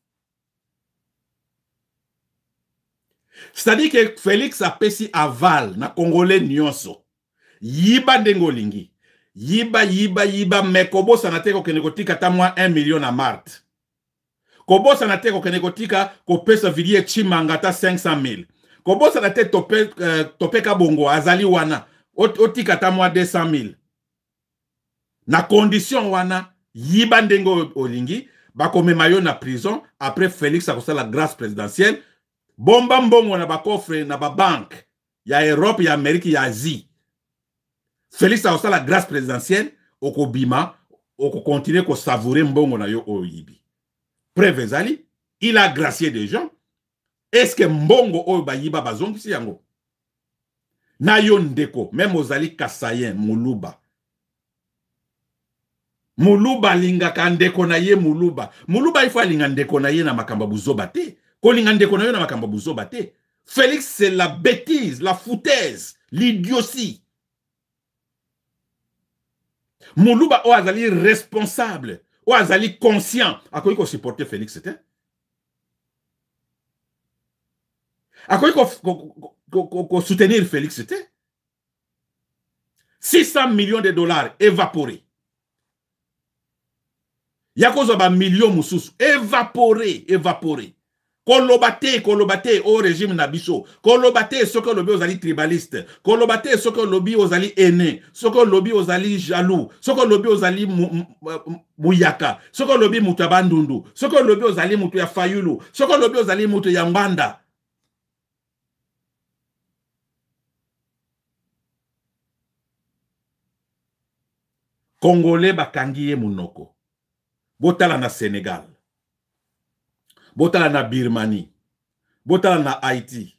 S1: C'est-à-dire que Félix a pesi aval na Congolais nyonso. Yiba ndengolingi. Yiba, mais kobo sanateko kenekotika tamwa 1 million na Marte. Kobo sanateko kenekotika kopesa vidie chimangata 500 000. Kobo sanate topeka bongo azali wana otika tamwa 200 000. Na condition wana yiba ndengo olingi bakomema yo na prison après Félix a la grâce présidentielle. Bomba mbongo na bakofre na ba banque ya Europe, ya Amérique, ya Asie. Félix a la grâce présidentielle, oko bima, oko continuer ko savourer mbongo na yo oyibi. Preuve ezali, il a gracié des gens. Est-ce que mbongo oyo bayiba bazongi si yango? Na yo ndeko, même ozali Kasayen, Muluba. Muluba lingaka ndeko na ye Muluba. Muluba ifo linga ndeko na ye na makamba buzoba te. Ko linga ndeko na ye na makamba buzoba te. Félix c'est la bêtise, la foutaise, l'idiotie. Muluba o azali responsable, o azali conscient. Akoyi ko supporter Félix c'était. Akoyi ko soutenir Félix c'était. 600 millions de dollars évaporés. Yakozo ba millions mususu évaporé. Kolobate au régime nabiso. Kolobate soko lobi ozali tribaliste. Kolobate soko lobi ozali aîné. Soko lobi ozali jaloux. Soko lobi ozali muyaka. Soko lobi mutu ya bandundu. Soko lobi ozali mutu ya fayulu. Soko lobi ozali mutu ya mbanda. Congolais bakangiye munoko. Botala na Sénégal. botala na Birmanie, botala na Haïti.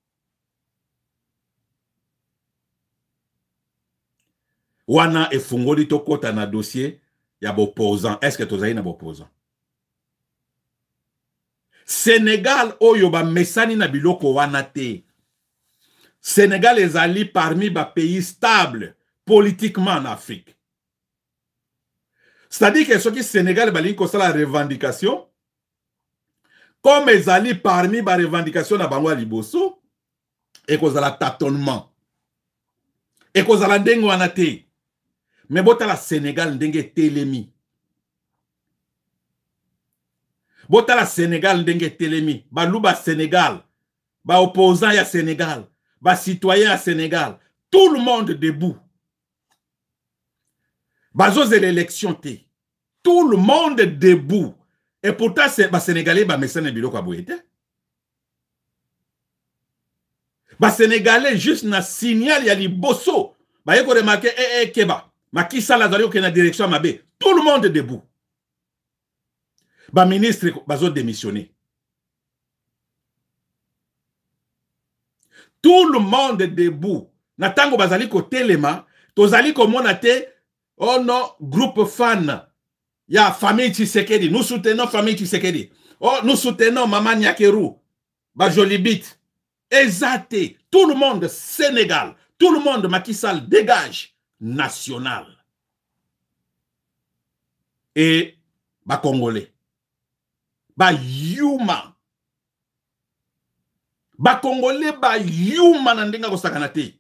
S1: Wana efungoli to kota na dossier ya opposant. Est-ce que tozali na opposant? Sénégal oyo ba mesani na biloko wana te. Sénégal ezali parmi ba pays stable politiquement en Afrique. C'est-à-dire que ce qui Sénégal bali ko sala revendication comme ezali parmi ba revendication na bango liboso et kozala tâtonnement. Et kozala ndengo wana te. Mais botala Sénégal ndenge telemi. Botala Sénégal ndenge telemi. Baluba Sénégal. Ba opposant ya Sénégal. Ba citoyen ya Sénégal. Tout le monde debout. Bazoze l'élection te. Tout le monde debout. Et pourtant, c'est ba Sénégalais ba mesene biloko aboyete. Ba Sénégalais juste na signal ya liboso. Ba yeko remarqué keba. Macky Sall a dans la direction Mabé. Tout le monde debout. Ba ministre bazo démissionné. Tout le monde debout. Natango bazali ko telema, tozali ko monate oh non groupe fan. Ya famille Tshisekedi, nous soutenons famille Tshisekedi. Oh nous soutenons Maman Nyakeru. Ba Jolibit. Exacté. Tout le monde Sénégal. Tout le monde Macky Sall dégage. National. Et ba Congolais. Ba yuma. Ba Congolais ba yuma nandinga ko sakanate.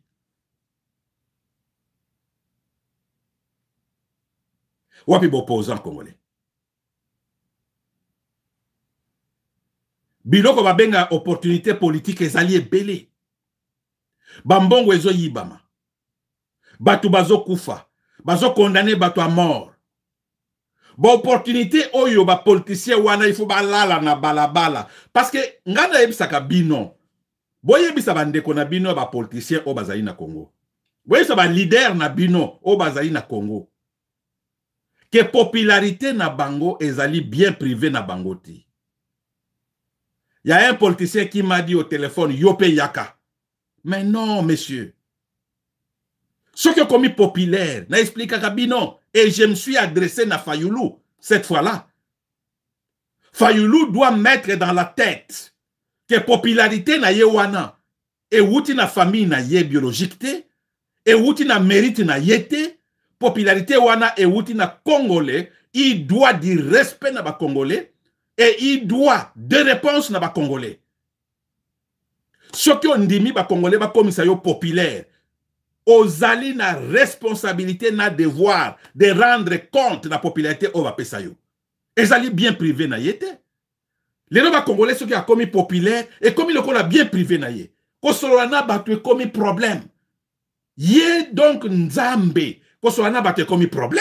S1: Wapi bo opposant Congolais. Biloko ba benga opportunité politique ezali ebele. Bambongo ezo yibama. Batu bazo kufa, bazo condamné batu à mort. Bon opportunité oyo ba politicien wana il faut balala na balabala parce que ngana yebisaka bino. Boye bisa bandeko na bino ba politicien o bazali na Congo. Boye sa ba leader na bino o bazali na Congo. Que popularité na bango ezali bien privé na bangoti. Il y a un politicien qui m'a dit au téléphone Yope Yaka. Mais non monsieur. Ce qui est commis populaire, n'a expliqué Kabino. Et je me suis adressé à Fayoulou cette fois-là. Fayoulou doit mettre dans la tête que popularité na yewana et outi na famille na ye biologique te et outi na mérite na yete popularité wana et outi na congolais, il doit du respect na ba congolais et il doit des réponses na ba congolais. Ce qui on dit ba congolais ba komisa yo populaire. Ozali na responsabilité na devoir de rendre compte de la popularité au bapesa yo. Ezali bien privé na yete. Les noms congolais ceux qui a commis populaire et comme il a bien privé na ye. Kosolana batu commis problème. Ye donc nzambe. Kosolana batu commis problème.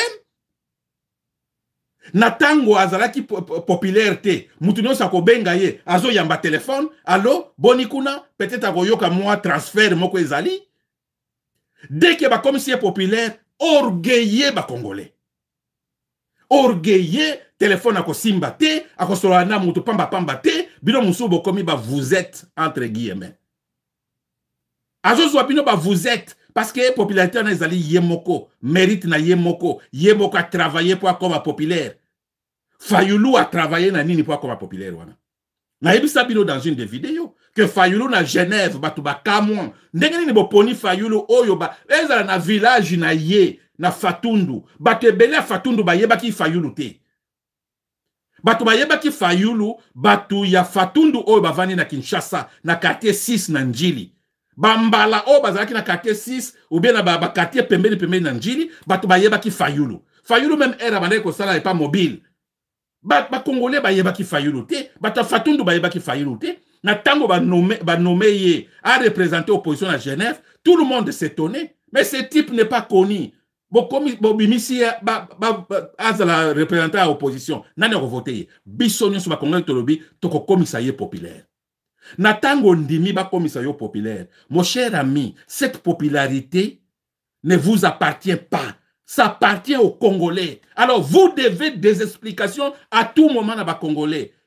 S1: Natango azalaki populaire te. Mutuno sa ko benga ye. Azo yamba téléphone. Allo, bonikuna. Peut-être akoyoka moi transfert moko ezali. Dès que ba commissaire populaire, orgueilleux ba congolais. Orgueilleux, téléphone ako simba te, ako solana mutu pamba pamba te, bino musubo komi ba vous êtes entre guillemets. Azo so bino ba vous êtes parce que popularité na ezali yemoko, mérite na yemoko a travaillé pour comme populaire. Fayoulou a travaillé na nini pour comme populaire wana. Na yebisa bino dans une des vidéos que Fayoulou na Genève batuba kamon ndenge nini boponi Fayoulou oyo ba ezala na village na ye na Fatundu batu ebele Fatundu ba yeba ki Fayoulou te batu ba yeba ki Fayoulou batu ya Fatundu oyo bavandi na Kinshasa na quartier 6 na Njili bambala oyo bazalaki na quartier 6 ou bien na ba quartier pembeni na Njili batu ba yeba ki Fayoulou même era bandeko ko sala pas mobile ba congolais ba yeba ki Fayoulou te batu Fatundu ba yeba ki Fayoulou te. Na tango ba nommé ye à représenter l'opposition à Genève, tout le monde s'étonnait. Mais ce type n'est pas connu. Bon, bimisi azala représentant à l'opposition. Nani a voté. Bisonyo sur ba congolais tolobi toko komisaye populaire. Na tango ndimi ba komisaye populaire. Mon cher ami, cette popularité ne vous appartient pas. Ça appartient aux Congolais. Alors vous devez des explications à tout moment à ba Congolais.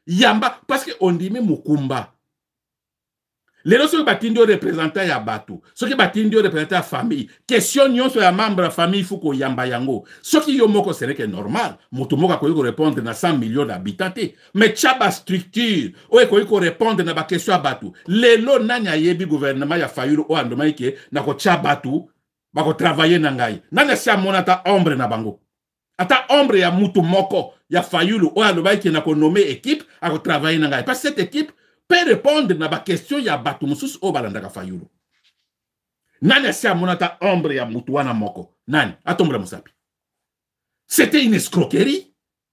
S1: Yamba, parce que on dit même Mukumba. Les gens qui battent représentant ya batu, ceux qui battent représentant la famille, question nyon sur la membre de la famille, il faut qu'on yamba yango. Ceux qui yon moko c'est normal, mutumoka ko répondre na 100 millions d'habitants. Mais tchaba structure, oye ko répondre na ba question à batu. Lelo nanya yebi gouvernement ya fayulu o andoma ike na ko tchabatu, ba ko travailler na ngai. Nanya sia monata ombre na bango. Ata ombre ya mutumoko ya fayulu o andoma ike na ko nommer équipe a ko travailler na ngai. Parce que cette équipe peut répondre na ba question ya batu mususu o balandaka fayulu. Nani asia monata ombre ya mutuana moko. Nani atombre musapi. C'était une escroquerie.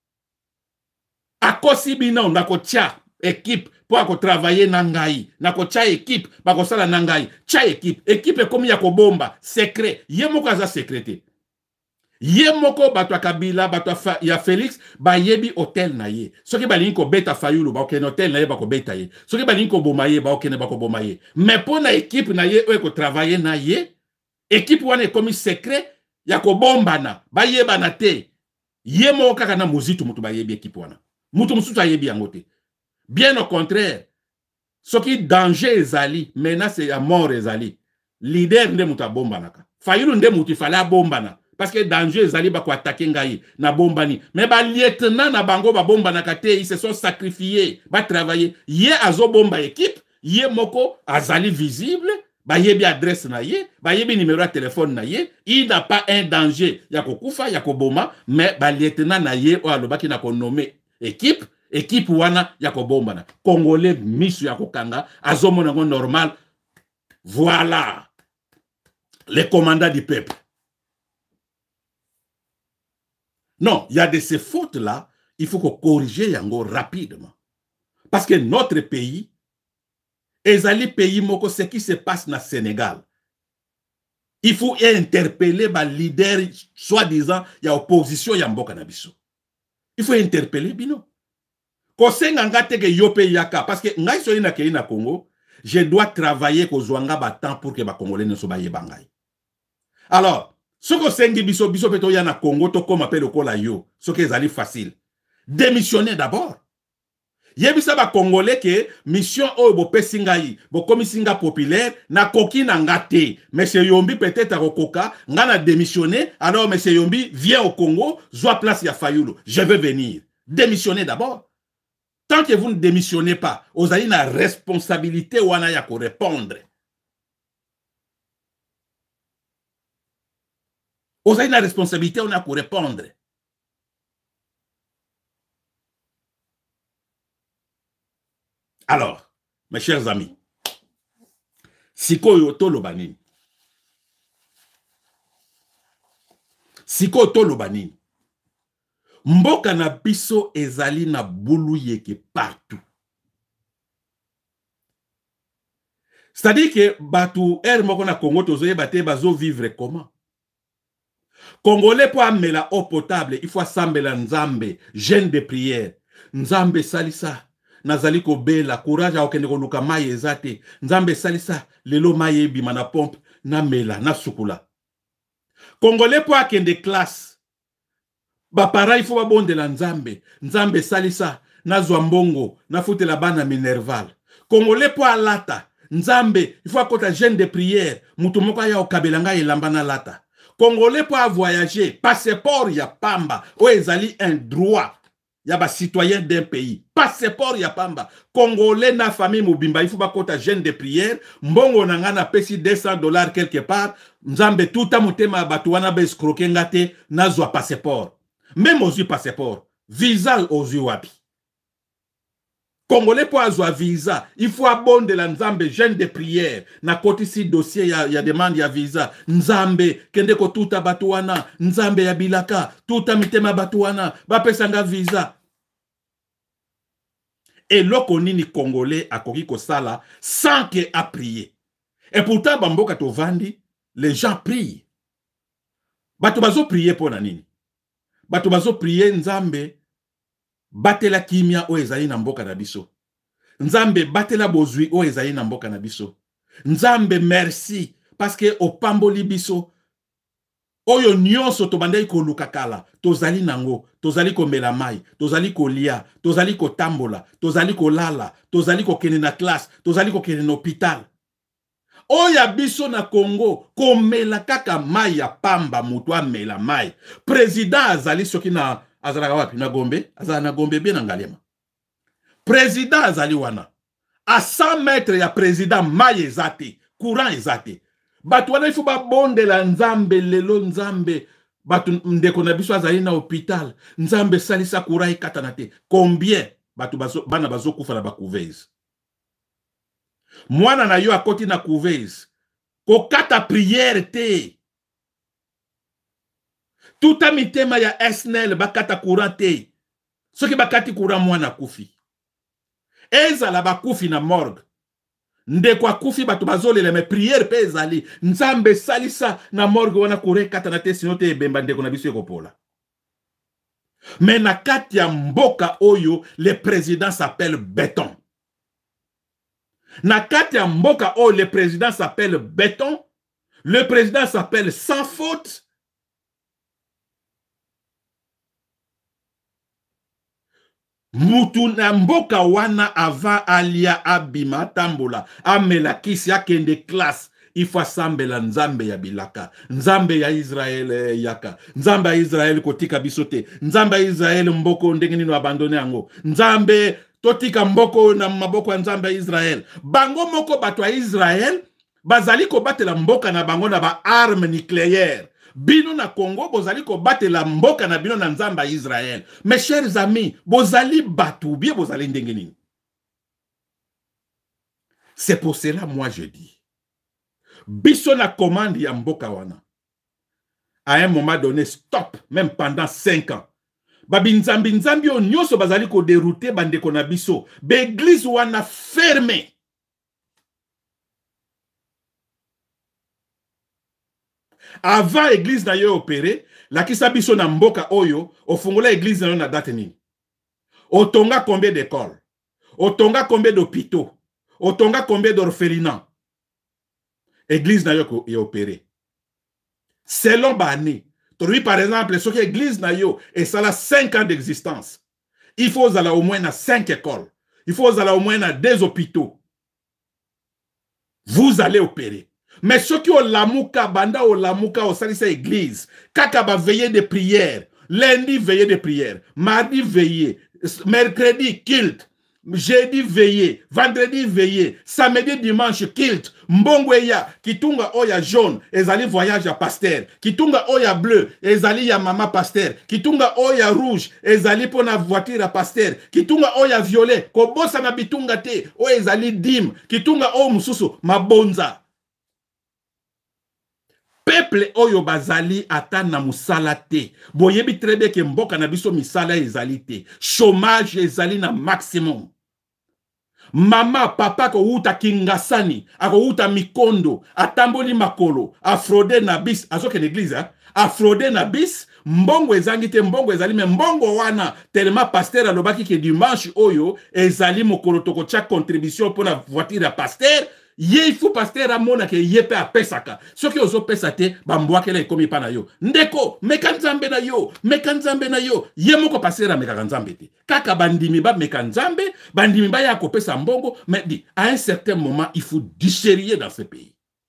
S1: Akosi bina ndako tia équipe pour ako travailler na ngai. Nako tia équipe bako sala na ngai. Tia équipe komi ya ko bomba secret. Ye moko aza secrété. Ye moko bato Kabila bato ya Félix ba yebi hotel na ye. Soki balingi ko beta fayulu ba okene hotel na ye ba ko beta ye. Soki balingi ko boma ye ba okene ba ko boma ye. Mais pour na équipe na ye o ko travailler na ye, équipe wana komi secret ya ko bomba na ba yeba na te. Ye moko kaka na muzitu mutu ba yebi équipe wana. Mutu mususu ayebi yango te. Bien au contraire, soki danger ezali, menace ya mort ezali. Leader nde mutu bomba naka. Fayulu nde mutu fala bomba na. Parce que danger ezali ba ko attaquer ngai na bombani. Mais ba lieutenant na bango ba bomba na kate, ils se sont sacrifiés, ba travailler. Ye azo bomba équipe, ye moko azali visible, ba yebi adresse na ye, ba yebi numéro de téléphone na ye, il n'a pas un danger ya ko kufa ya ko boma, mais ba lieutenant na ye o alobaki na ko nommer équipe wana ya ko bomba na. Congolais misu ya ko kanga, azo mona ngo normal. Voilà les commandants du peuple. Non, il y a de ces fautes-là, il faut qu'on corrige yango rapidement. Parce que notre pays, ezali pays moko ce qui se passe na Sénégal. Il faut interpeller ba leader soi-disant il y a opposition ya mboka na biso. Il faut interpeller bino. Kosenga ngate ke yope yaka parce que ngai so ina ke ina Congo, je dois travailler ko zwanga ba temps pour que ba Congolais ne so ba yebangai. Alors soko sengi biso peto ya na Congo to comme appelle kola yo, soko ezali facile. Démissionner d'abord. Yebisa ba Congolais que mission o bo pesingai, bo komisinga populaire na koki na ngate. Monsieur Yombi peut-être à Rokoka, ngana démissionner, alors monsieur Yombi vient au Congo, zoa place ya Fayulu. Je veux venir. Démissionner d'abord. Tant que vous ne démissionnez pas, vous avez une responsabilité wana ya ko répondre. Vous avez une responsabilité, on a pour répondre. Alors, mes chers amis, sikoyo toloba nini? Sikoyo toloba nini? Mboka na biso ezali na bulu yeke partout. C'est-à-dire que batu moko na Congo tozoye bate bazo vivre comment? Congolais pour amener la eau potable, il faut assembler nzambe, jeûne de prière. Nzambe salisa, nazali ko bela, courage a okende ko luka maye ezate. Nzambe salisa, lelo maye bima na pompe, na mela, na sukula. Congolais pour akende classe. Ba para il faut ba bonde la nzambe. Nzambe salisa, na zwambongo, na fute la bana minerval. Congolais pour alata. Nzambe, il faut akota jeûne de prière. Mutumoko ya okabelanga elamba na lata. Congolais pour voyager, passeport ya pamba, ou ezali un droit, ya ba citoyen d'un pays. Passeport ya pamba. Congolais na famille mobimba, il faut ba kota jeûne de prière, mbongo na ngana pesi $200 quelque part, nzambe tuta mutema batuwana ba escroquer ngate, nazwa passeport. Même aux passeport, visa aux wapi. Congolais pour avoir visa, il faut abonder la nzambe jeûne de prière. Na koti si dossier ya demande ya visa. Nzambe kende ko tuta batuana, nzambe ya bilaka, tuta mitema batuana, ba pesanga visa. Et loko nini Congolais a koki ko sala sans que a prié. Et pourtant bamboka to vandi, les gens prient. Bato bazo prier pour nini. Bato bazo prier nzambe batela kimia o ezali na mboka na biso. Nzambe batela bozui o ezali na mboka na biso. Nzambe merci parce que o pamboli biso Oyo nyonso tobandai ko lukakala, tozali nango, tozali ko melamai, tozali ko lia, tozali ko tambola, tozali ko lala, tozali ko kene na classe, tozali ko kene na hôpital. Oya biso na Congo, komela kaka mai ya pamba mutu amela mai. Président azali soki na azalaka wapi na Gombe, azala na Gombe bien na Ngaliema. Président azali wana. A 100 mètres ya président mai ezate, courant ezate. Batu wana ifu ba bonde la nzambe lelo nzambe. Batu ndeko na biso azali na hôpital. Nzambe salisa courant ekatana te. Combien batu bana bazo kufa na ba couveuse. Mwana na yo akoti na couveuse. Kokata prière te. Tuta mitema ya SNL bakata courant te. Soki bakati courant mwana kufi. Ezala bakufi na morgue. Ndeko akufi batu bazolela me prière pe ezali. Nzambe salisa na morgue wana kure kata na te sino te ebemba ndeko na biso ekopola. Mais na kati ya mboka oyo, le président s'appelle Béton. Na kati ya mboka oyo, le président s'appelle Béton. Le président s'appelle Sans Faute. Mutu na mboka wana avant alia abima tambola amela kisi akende classe ifwa sambela nzambe ya bilaka nzambe ya Israel yaka nzambe ya Israel kotika bisote nzambe ya Israel mboko ndenge nino abandone yango nzambe totika mboko na maboko ya nzambe ya Israel bango moko bato ya Israel bazali ko batela mboka na bango na ba arme nucléaire. Bino na Congo, bozali ko batela mboka na bino na nzamba Israël. Mes chers amis, bozali batu, bien bozali ndengeni. C'est pour cela, moi je dis, biso na commande ya mboka wana. À un moment donné, stop, même pendant 5 ans. Babi nzambi o nyoso bazali ko dérouter bandeko na biso. L'église wana fermée. Avant l'église na yo opéré, la kisa biso na mboka oyo, ofungola église na yo na date nini. Otonga combien d'écoles? Otonga combien d'hôpitaux? Otonga combien d'orphelinats? Église na yo est opéré. Selon Bani, toi par exemple, ce que l'église na yo, et ça a 5 ans d'existence. Il faut aller au moins à 5 écoles. Il faut aller au moins à 2 hôpitaux. Vous allez opérer. Mais ceux qui ont l'amuka, banda ou l'amuka au salisa église, kaka ba veillée de prière, lundi veillée de prière, mardi veillée, mercredi kilt, jeudi veillée, vendredi veillée, samedi dimanche kilt, mbongweya, kitunga oya jaune, ezali voyage à pasteur, kitunga oya bleu, ezali ya mama pasteur, kitunga oya rouge, ezali pona voiture à pasteur, kitunga oya violet, kobosa na bitunga te, o ezali dim, kitunga o mususu, mabonza. Peuple oyo bazali ata na musala te. Boyebi trebe ke mboka na biso misala ezali te. Chômage ezali na maximum. Mama, papa ko uta kingasani, ako uta mikondo, atamboli makolo, afrode na bis, azoke l'église, afrode na bis, mbongo ezangi te, mbongo ezali, mais mbongo wana, tellement pasteur alobaki ke dimanche oyo, ezali mokolo toko tcha contribution pour la voiture à pasteur, ye ifu pasteur amona ke ye pe apesaka. Soki ozo pesate, bambwake la ikomi pa na yo. Ndeko, mekanzambe na yo, ye moko pasteur a mekanzambe te. Kaka bandimi ba mekanzambe, bandimi ba ya kopesa mbongo, mais dit, à un certain moment, il faut déchérir dans ce pays.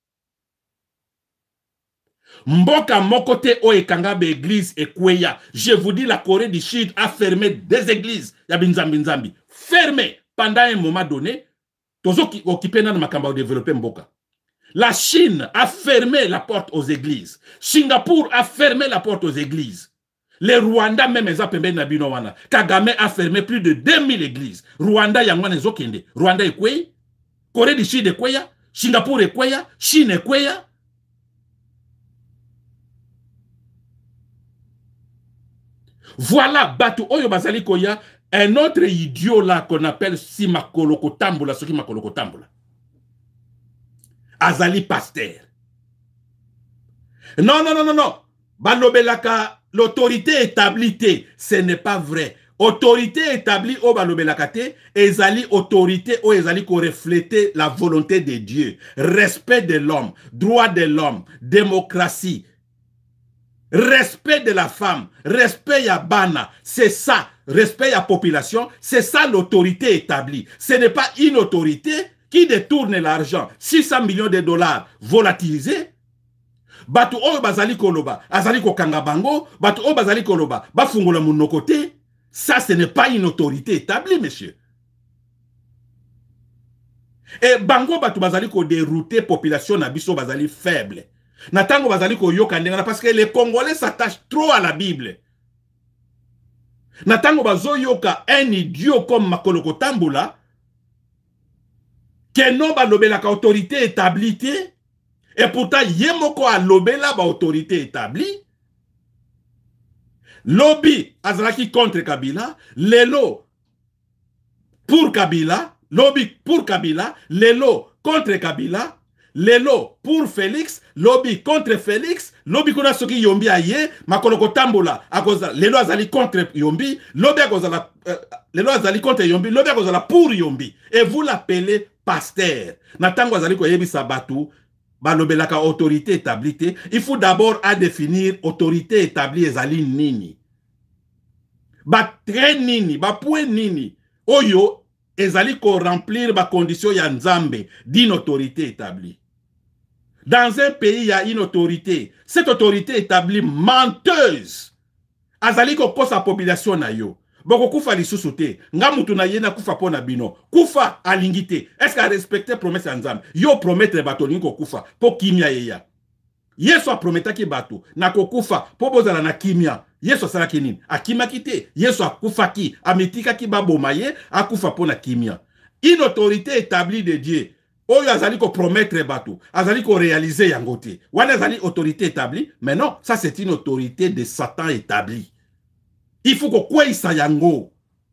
S1: Mboka mokote o ekangabe église ekweya. Je vous dis, la Corée du Sud a fermé des églises. Yabi nzambi. Fermé pendant un moment donné. Tozo qui occupé dans makamba développer mboka. La Chine a fermé la porte aux églises. Singapour a fermé la porte aux églises. Les Rwanda même eza pembe na bino wana. Kagame a fermé plus de 2000 églises. Rwanda yangwana ezokende. Rwanda ekweya, Corée du Sud ekweya, Singapour ekweya, Chine ekweya. Voilà batu oyo bazali koya. Un autre idiot là qu'on appelle Simakoloko Tambola, ce qui Makoloko Tambola. Azali pasteur. Non. Balobelaka, l'autorité établie, ce n'est pas vrai. Autorité établie au balobelakate, ezali autorité ou ezali ko refléter la volonté de Dieu, respect de l'homme, droit de l'homme, démocratie. respect de la femme, respect à Bana, c'est ça, respect à la population, c'est ça l'autorité établie. Ce n'est pas une autorité qui détourne l'argent, 600 millions de dollars volatilisés. Batu oyo bazali koloba, azali kokanga bango, batu oyo bazali koloba, bafungola munoko te. Ça, ce n'est pas une autorité établie, monsieur. Et bango batu bazali ko dérouter population na biso bazali faible. Natango bazali ko yoka ndengana parce que les Congolais s'attachent trop à la Bible. Natango bazo yoka un idiot comme Makoloko Tamboula que non ba lobela ka autorité établie et pourtant yemoko a lobela ba autorité établie. Lobby azalaki contre Kabila, lelo pour Kabila, lobby pour Kabila, lelo contre Kabila, lelo pour Félix, lobby contre Félix, lobby kuna soki Yombi aye, Makoloko Tambola, lelo azali contre Yombi, lobby akozala lelo azali contre Yombi, lobby akozala pour Yombi. Et vous l'appelez pasteur. Natango azali ko yebi sabatu, balobelaka autorité établie, il faut d'abord à définir autorité établie ezali nini. Ba tre nini, ba point nini. Oyo ezali ko remplir ba condition ya nzambe d'une autorité établie. Dans un pays, il y a une autorité. Cette autorité établie menteuse. Azali ko kosa population na yo. Boko kufa lisusu te. Nga mutu na yena kufa pona bino. Kufa alingite. Est-ce qu'à respecter promesse ya nzambe? Yo promettre bato lingo kufa po kimia yeya. Yesu a prometaki bato na kokufa po bozala na kimia. Yesu asala kinini? Akima kite. Yesu akufa ki. Ametika ki baboma ye. Akufa pona kimia. Une autorité établie de Dieu. Oyo azali ko promettre bato. Azali ko réaliser yangote. Wana azali autorité établie. Mais non, ça c'est une autorité de Satan établie. Il faut qu'on kwei yango.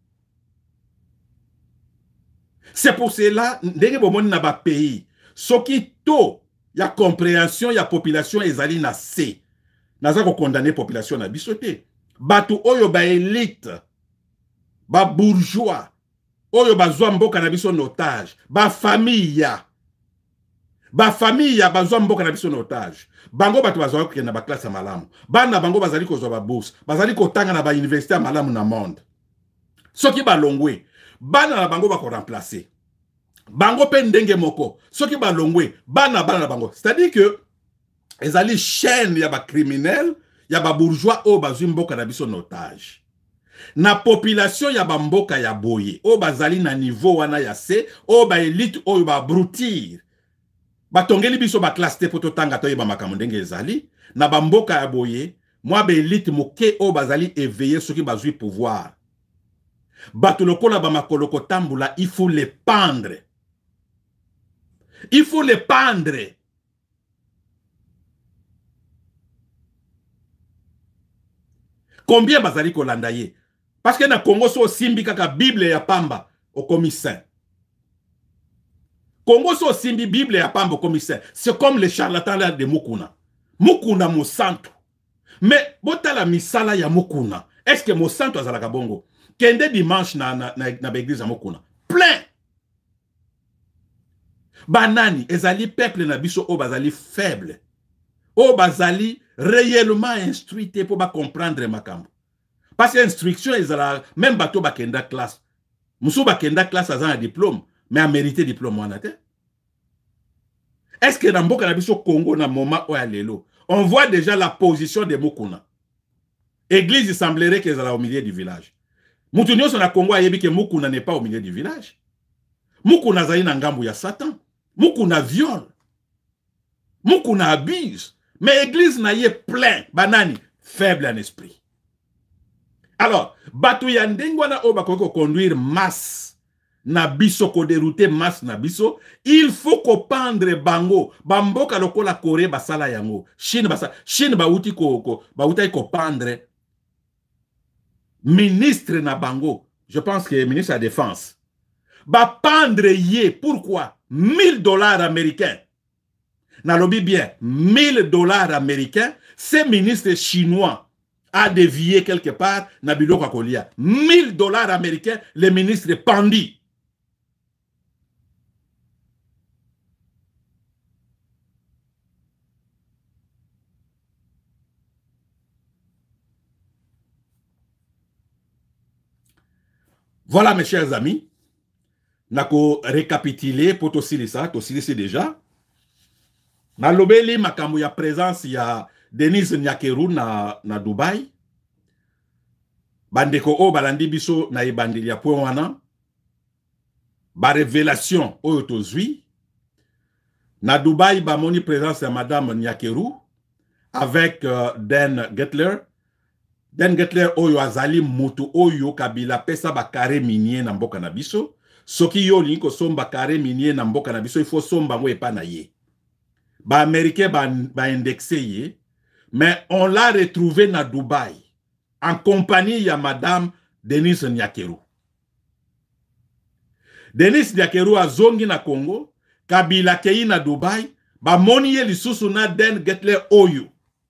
S1: C'est pour cela, ndenge bomoni na ba pays, soki to ya compréhension ya population ezali na C. Naza ko condamner population na bisote. Batu oyo ba élite, ba bourgeois, oyo ba zwa mboka na biso otage, ba famille ya bazwa mboka na biso otage. Bango batu bazwa ko na ba classe malamu. Bana bango bazali ko zwa ba bourse, bazali ko tanga na ba université malamu na monde. Soki ba longwe, bana na bango ba ko remplacer. Bango pe ndenge moko, soki ba longwe, bana na bango. C'est-à-dire que ezali chaîne ya ba criminel, ya ba bourgeois o bazwi mboka na biso otage. Na population ya ba mboka ya boye, o bazali na niveau wana ya C, o ba élite o ba broutir. Batongeli biso ba classe te poto tanga to yeba makambo ndenge ezali na ba mboka ya boye mwa ba élite moke o bazali éveillé soki bazwi pouvoir. Bato lokola ba Makoloko Tamboula, il faut les pendre. Il faut les pendre. Combien bazali kolanda ye? Parce que na Congo so simbi kaka Bible ya pamba au commissaire. Congo so simbi Bible ya pamba au commissaire. C'est comme les charlatans là de Mukuna. Mukuna Monsanto. Mais botala misala ya Mukuna. Est-ce que Monsanto azalaka bongo? Kende dimanche na l'église ya Mukuna. Plein. Banani ezali peuple na biso o bazali faible. O bazali réellement instruité pour ba comprendre makambo. Parce que instruction ezala même bato bakenda classe. Musu bakenda classe azana diplôme, mais a mérité diplôme wana te. Est-ce que dans mboka na biso Congo na moment o ya lelo, on voit déjà la position de Mukuna. Église il semblerait qu'elle est au milieu du village. Mutu nyonso na Congo ayebi que Mukuna n'est pas au milieu du village. Mukuna zali na ngambu ya Satan. Mukuna viole. Mukuna abuse. Mais église na ye plein. Banani, faible en esprit. Alors, batu ya ndengwana o bako conduire masse na biso ko dérouter masse na biso, il faut ko pendre bango. Bamboka lokola Corée basala yango. Chine bauti ko pendre ministre na bango. Je pense que ministre de la défense. Ba pendre ye, pourquoi? $1000 américains. Nalobi bien, $1000 américains, ces ministres chinois a dévié quelque part, Nabilo Kakolia. $1000 américains, les ministres pendus. Voilà, mes chers amis. Nako récapituler pour c'est déjà. Na lobeli makambo ya présence ya Denis Nyakeru na Dubai. Bandeko o balandi biso na ebandeli ya point wana. Ba révélation oyo tozwi. Na Dubai ba moni présence ya Madame Nyakeru avec Dan Gettler. Dan Gettler oyo azali mutu oyo Kabila pesa ba carré minier na mboka na biso. Soki yo linko somba carré minier na mboka na biso, il faut somba ngo epa na ye. Ba américain ba indexé ye, mais on l'a retrouvé na Dubai en compagnie ya Madame Denis Nyakeru. Denis Nyakeru azongi na Congo, Kabila kei na Dubai, ba moni ye lisusu na Dan Gettler oyo.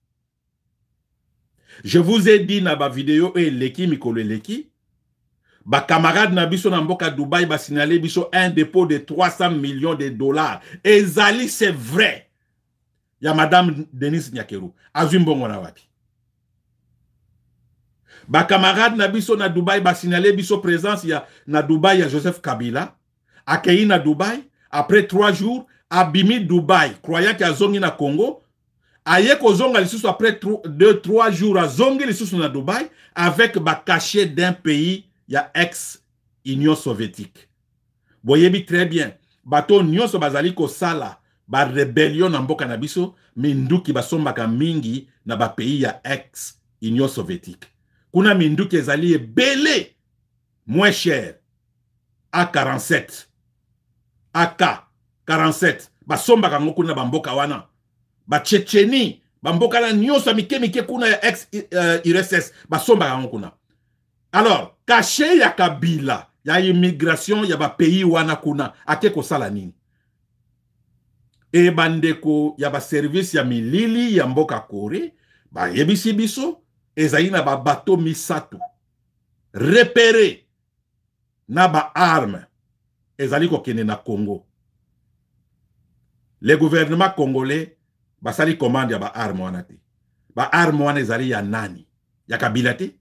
S1: Je vous ai dit na ba vidéo et leki mikolo leki, ba camarade na biso na mboka Dubai ba signalé biso un dépôt de 300 millions de dollars. Et Zali c'est vrai. Ya Madame Denis Nyakeru. Azumbongo na wapi. Ba camarade na biso na Dubai ba signalé biso présence ya na Dubai ya Joseph Kabila. Akei na Dubai. Après 3 jours, abimi Dubai. Croyant qu'il a zongi na Congo. Aye ko zonga lisusu après 2-3 jours a zongi lisusu na Dubai. Avec ba cachet d'un pays ya ex-Union soviétique. Boyebi très bien. Bato nyonso bazali ko sala ba rébellion na mboka na biso, minduki basombaka mingi na ba pays ya ex-Union soviétique. Kuna minduki ezali ebele moins cher. A47. AK47. Basombaka ngo kuna ba mboka wana. Ba Tchétchénie, ba mboka na nyonso mike kuna ya ex-URSS, basombaka ngo kuna. Alors, caché ya Kabila, ya immigration, ya ba pays wana kuna, ake ko sala nini? E bandeko, ya ba service ya milili, ya mboka Kore, ba yebisi biso, ezali na ba bateau misato. Repéré, na ba arme, ezali ko kene na Congo. Le gouvernement congolais, ba sali commande ya ba arme wana te. Ba arme wana ezali ya nani? Ya Kabila te?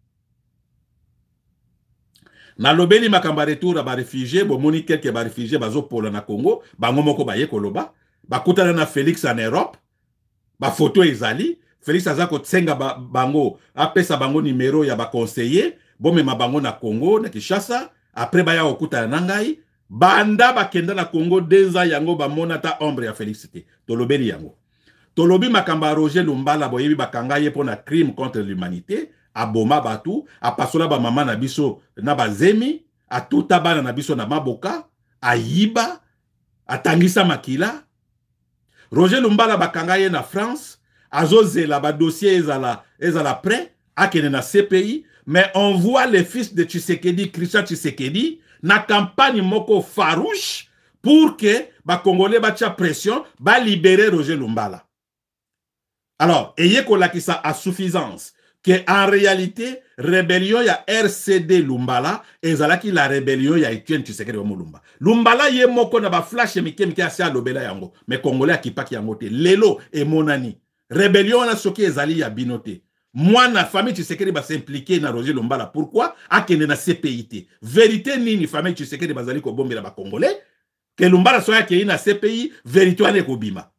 S1: Na lobeli makamba retour ba réfugié, bo moni quelques ba réfugié bazo pola na Congo, bango moko ba ye koloba, ba kutana na Félix en Europe, ba photo ezali, Félix azako tsenga bango, apesa bango numéro ya ba conseiller, bo mema bango na Congo, na Kinshasa, après ba ya okuta na ngai, banda ba kenda na Congo 2 ans yango ba monata ombre ya Félix te. To lobeli yango. To lobi makamba Roger Lumbala boyebi bakanga ye pona crime contre l'humanité. Aboma batu, apasola ba mama na biso na bazemi, atuta bana na biso na maboka, ayiba, atangisa makila. Roger Lumbala bakanga ye na France, azozela ba dossier ezala prêt, akene na CPI, mais on voit les fils de Tshisekedi, Christian Tshisekedi, na campagne moko farouche pour que ba Congolais ba tia pression, ba libérer Roger Lumbala. Alors, ayez kolakisa à suffisance. Que en réalité, rébellion ya RCD Lumbala, ezalaki la rébellion ya Etienne Tshisekedi wa Mulumba. Lumbala ye moko na ba flash mike asia lobela yango, mais Congolais akipaki yango te. Lelo e monani. Rébellion na soki ezali ya binote. Moi na famille Tshisekedi ba s'impliquer na Roger Lumbala. Pourquoi? Akende na CPI. Vérité nini famille Tshisekedi bazali ko bombela ba Congolais? Que Lumbala soya ke na CPI, vérité ane ko bima.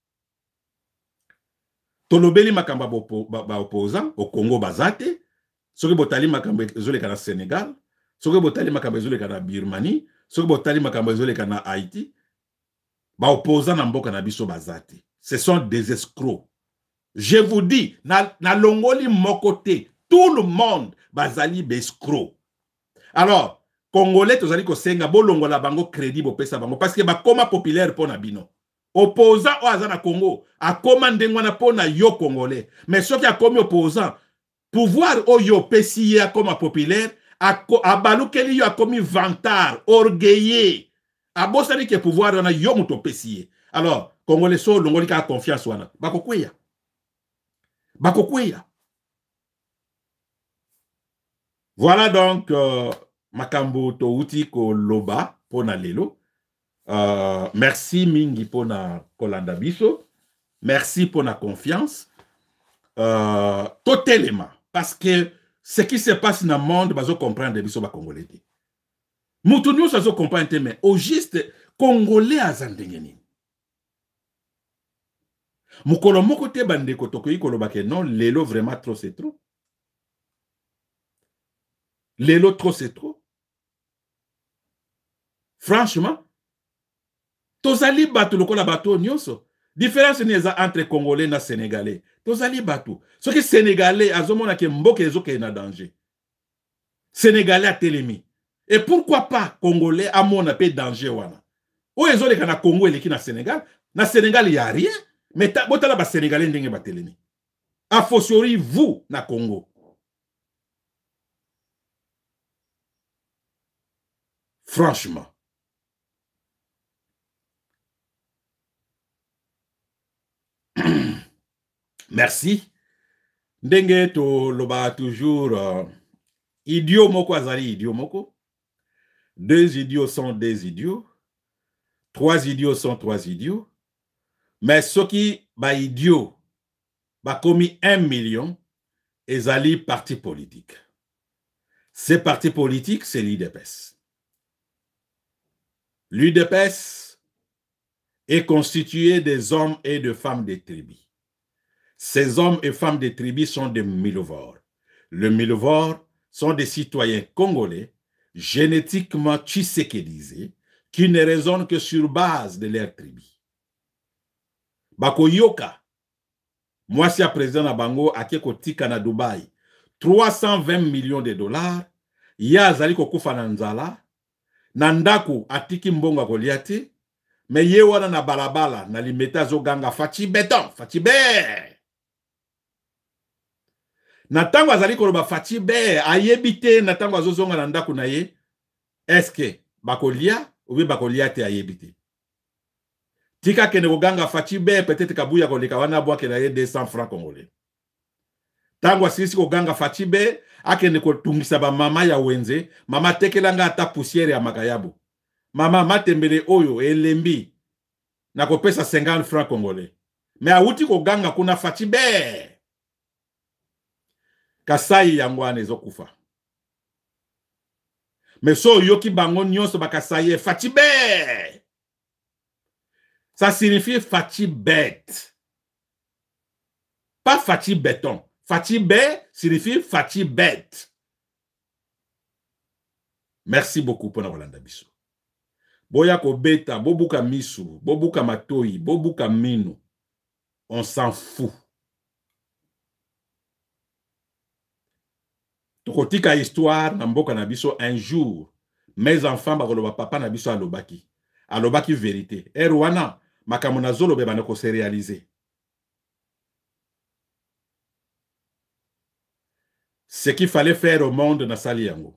S1: Tolobeli makamba ba opposant au Congo bazate, soki botali makamba ezoleka na Sénégal, soki botali makamba ezoleka na Birmanie, soki botali makamba ezoleka na Haïti, ba opposant na mboka na biso bazate. Ce sont des escrocs. Je vous dis, na longoli mokote, tout le monde bazali bescrocs. Alors, Congolais tozali ko senga bolongola bango crédit bopesa bango parce que ba koma populaire pona bino. Opposant au Azana Congo, a commandé na pona yo Congolais. Mais ce qui a commis opposant, pouvoir au yo PCA comme populaire, a balukeli yo a commis vantard, orgueillé. A bossani que pouvoir on a yo muto PCA. Alors, Congolais so longoli ka confiance wana. Bakokweya. Bakokweya. Voilà donc makambo to uti ko loba pona lelo. Merci mingi pour na kolanda biso. Merci pour la confiance. Totalement. Parce que ce qui se passe dans le monde, bazo comprendre biso ba congolais. Mutu nyonso azo comprendre mais au juste congolais azandengeni. Mukolo moko te bandeko tokoyi koloba ke non, lelo vraiment trop c'est trop. Lelo trop c'est trop. Franchement, tozali batu lokola bato nyonso. Différence neza entre congolais na sénégalais. Tozali batu. Ce qui sénégalais azomona ke mboke ezoke na danger. Sénégalais a telemi. Et pourquoi pas congolais a mona pe danger wana. O ezoleka na Congo eleki na Sénégal. Na Sénégal il y a rien. Mais botala ba sénégalais ndenge ba telemi. A fortiori vous na Congo. Franchement. Merci. Ndenge to loba toujours idiot moko azali idiot moko. 2 idiots sont 2 idiots. 3 idiots sont 3 idiots. Mais ceux qui ba idiot ba commis 1 million ezali parti politique. Ces partis politiques, c'est l'UDPS. L'UDPS est constitué des hommes et de femmes des tribus. Ces hommes et femmes des tribus sont des milivores. Les milivores sont des citoyens congolais, génétiquement tshisekédisés, qui ne raisonnent que sur base de leur tribu. Bakoyoka, moi si à président na bango akeko tika na Dubaï, 320 millions de dollars, ya zali kokufa na nzala, na ndaku atiki mbongo akoliate, me ye wana na balabala na limeta zo ganga fachi beton, fachi be. Na tango azali koloba fachi be, ayebite na tango azozonga na ndaku na ye, eske bakolia ou bien bakolia te ayebite. Tika kene koganga fachi be, peut-être kabuya koleka wana bwa kena ye 200 francs congolais. Tango asisi koganga fachi be, akene kotungisa ba mama ya wenze, mama tekelanga ata poussière ya makayabu. Mama matembele oyo elembi na kopesa 50 francs congolais. Mais awuti koganga kuna fachi be. Kasai yangwane ezokufa. Mais so yoki bango nyonso bakasaye fachi be. Ça signifie fachi bête. Pas fachi béton. Fachi be signifie fachi bête. Merci beaucoup pour Rolanda Biso. Boya ko beta, bobuka misu, bobuka matoi, bobuka minu. On s'en fout. Tokotika histoire na mboka na biso un jour. Mes enfants bakoloba papa na biso alobaki. Alobaki vérité. Erwana makamona zolo be banako se réaliser. Ce qu'il fallait faire au monde na sali yango.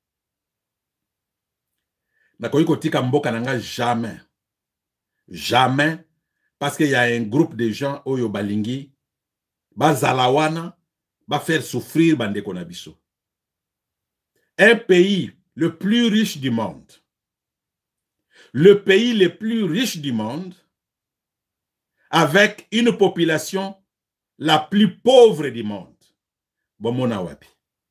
S1: Nakoyi kotika mboka nanga jamais. Jamais. Parce qu'il y a un groupe de gens oyo balingi bazalawana ba faire souffrir bandeko na biso. Un pays le plus riche du monde. Le pays le plus riche du monde avec une population la plus pauvre du monde. Bomona wapi.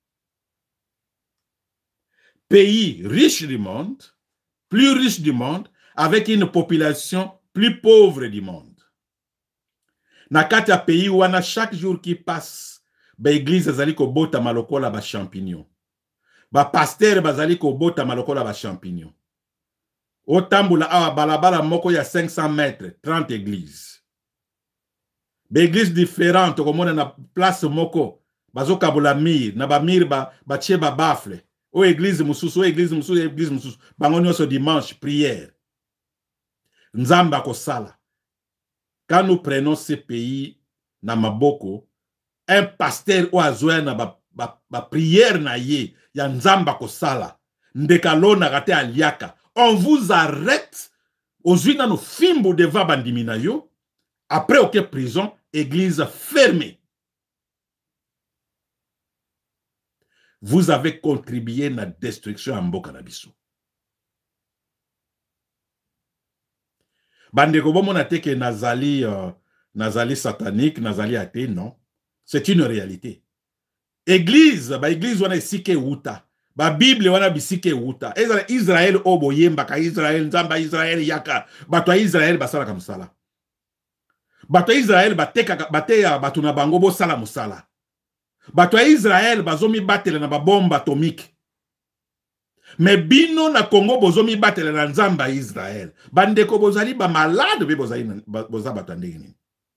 S1: Pays riche du monde, plus riche du monde, avec une population plus pauvre du monde. Nakati ya pays wana chaque jour qui passe, ba église azali ko bota malokola ba champignon. Ba pasteur bazali ko bota malokola ba champignon. Otambula awa balabala moko ya 500 mètres, 30 églises. Ba églises différentes comme on na place moko, bazo kabula mir, na ba mir ba tie ba bafle. O église mususu, église mususu, bango nyonso dimanche prière. Nzamba ko sala. Quand nous prenons ces pays na maboko, un pasteur ou azoya na ba prière na ye, ya nzamba ko sala. Ndekalo na rate aliaka. On vous arrête aux unes nos fimbo devant bandimina yo. Après aucune prison, église fermée. Vous avez contribué à la destruction en mboka na biso. Bandeko bomona te ke nazali satanique, nazali athée, non. C'est une réalité. église ba église wana esike uta ba bible wana bisike uta ezala Israël obo yembaka Israël nzamba Israël yaka bato Israël basalaka musala bato Israël batekaka bateya bato na bango bo sala musala bato Israël bazomi batela na babomba atomique mais bino na Congo bozomi batela na nzamba Israël bandeko bozali ba malade be bozali boza bato ndenge.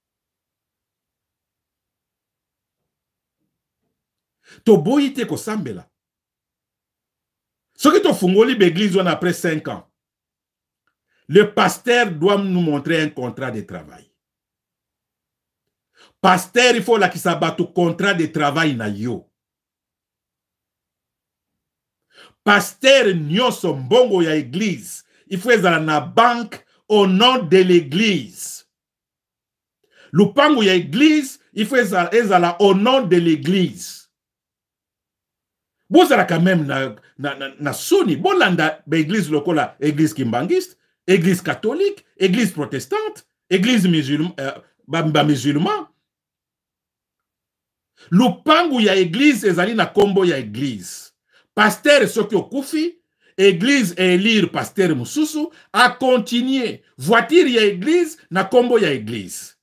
S1: To boyite ko sambela. Ce qui te fungoli l'église après 5 ans. Le pasteur doit nous montrer un contrat de travail. Pasteur, il faut la qui s'abatte contrat de travail na yo. Pasteur nyonso mbongo ya église. Il faut ezala na banque au nom de l'église. Lupango ya église, il faut ezala au nom de l'église. Vous avez quand même na Sony, bolanda église lokola, église kimbangiste, église catholique, église protestante, église musulman. Lupangu ya église ezali na kombo ya église. Pasteur soki okufi, église élire pasteur mususu, a continuer. Voiture ya église na kombo ya église.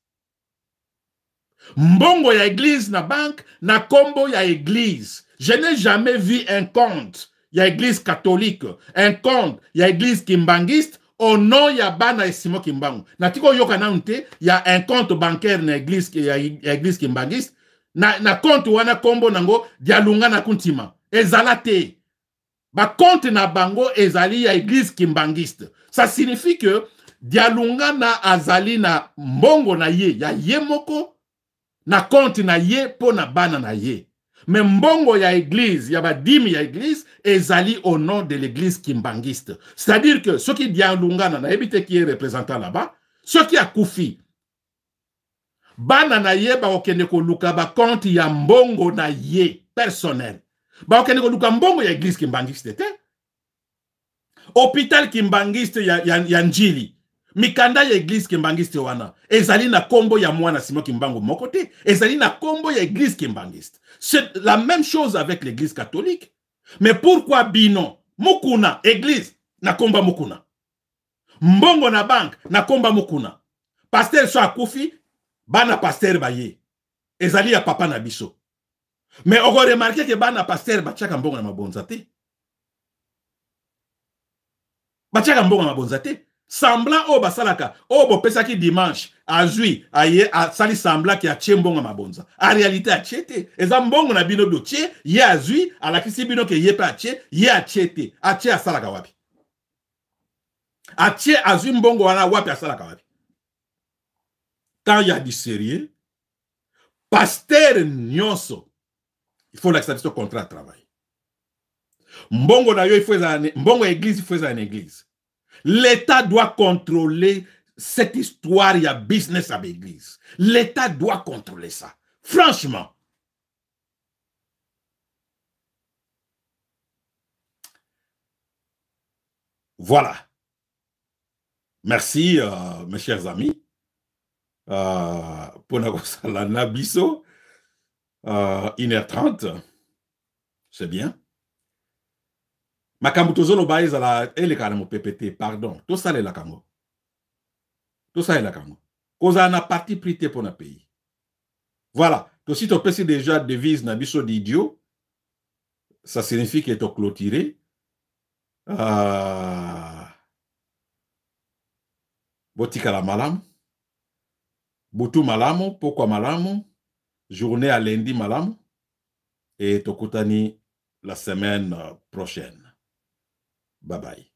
S1: Mbongo ya église na banque na kombo ya église. Je n'ai jamais vu un compte, il y a église catholique, un compte, il y a église kimbangiste, au nom ya bana esimo kimbangu. Natiko yoka naunte, il y a un compte bancaire na église, il y a église kimbangiste, na compte wana kombo nango, dialunga na kuntima. Ezalate. Ba compte na bango, ezali ya église kimbangiste. Ça signifie que, dialunga na azali na mbongo na ye, ya ye moko, na compte na ye, po na bana na ye. Mais mbongo ya église, ya ba dimi ya église, ezali au nom de l'église kimbangiste. C'est-à-dire que ceux qui dialungana na ebite qui est représentant là-bas, ceux qui a koufi, bana na ye ba okende ko luka ba compte ya mbongo na ye personnel. Ba okende ko luka mbongo ya église kimbangiste te. Hôpital kimbangiste ya njili. Mikanda ya église kimbangiste wana. Ezali na kombo ya mwana Simon Kimbangu mokote. Ezali na kombo ya église kimbangiste. C'est la même chose avec l'église catholique. Mais pourquoi bino? Mukuna, église, na komba mukuna. Mbongo na banque, na komba mukuna. Pasteur so akufi, bana pasteur baye. Ezali ya papa na biso. Mais on remarqué que bana pasteur bachaka mbongo na mabonza te. Bachaka mbongo na mabonza te. Semblant au basalaka, au bo pesaki dimanche, azui, aye, a sali semblant ki a tche mbongo mabonza. En réalité, a tchete. Eza mbongo na bino do tche, ye azui, ala kisi bino ke ye pa a tche, ye a tchete. A tche a salaka wapi. A tche azui mbongo wana wapi a salaka wapi. Quand il y a du sérieux, pasteur nyonso, il faut l'accepter ce contrat de travail. Mbongo na yo, il faut mbongo église, il faut une église. L'État doit contrôler cette histoire, il y a business à l'église. L'État doit contrôler ça. Franchement. Voilà. Merci, mes chers amis. Pour la Nabiso, 1h30. C'est bien. Makambutozo ba ezala eleka na mo PPT, pardon. Tout ça la kango. Tout ça la kango. Koza na parti prité pour na pays. Voilà. To si to pesi déjà devise na biso d'idiot, ça signifie que to clôturé. Botika la malam. Butu malamu, pourquoi malamu? Journée à lundi malamu. Et to kutani la semaine prochaine. Bye bye.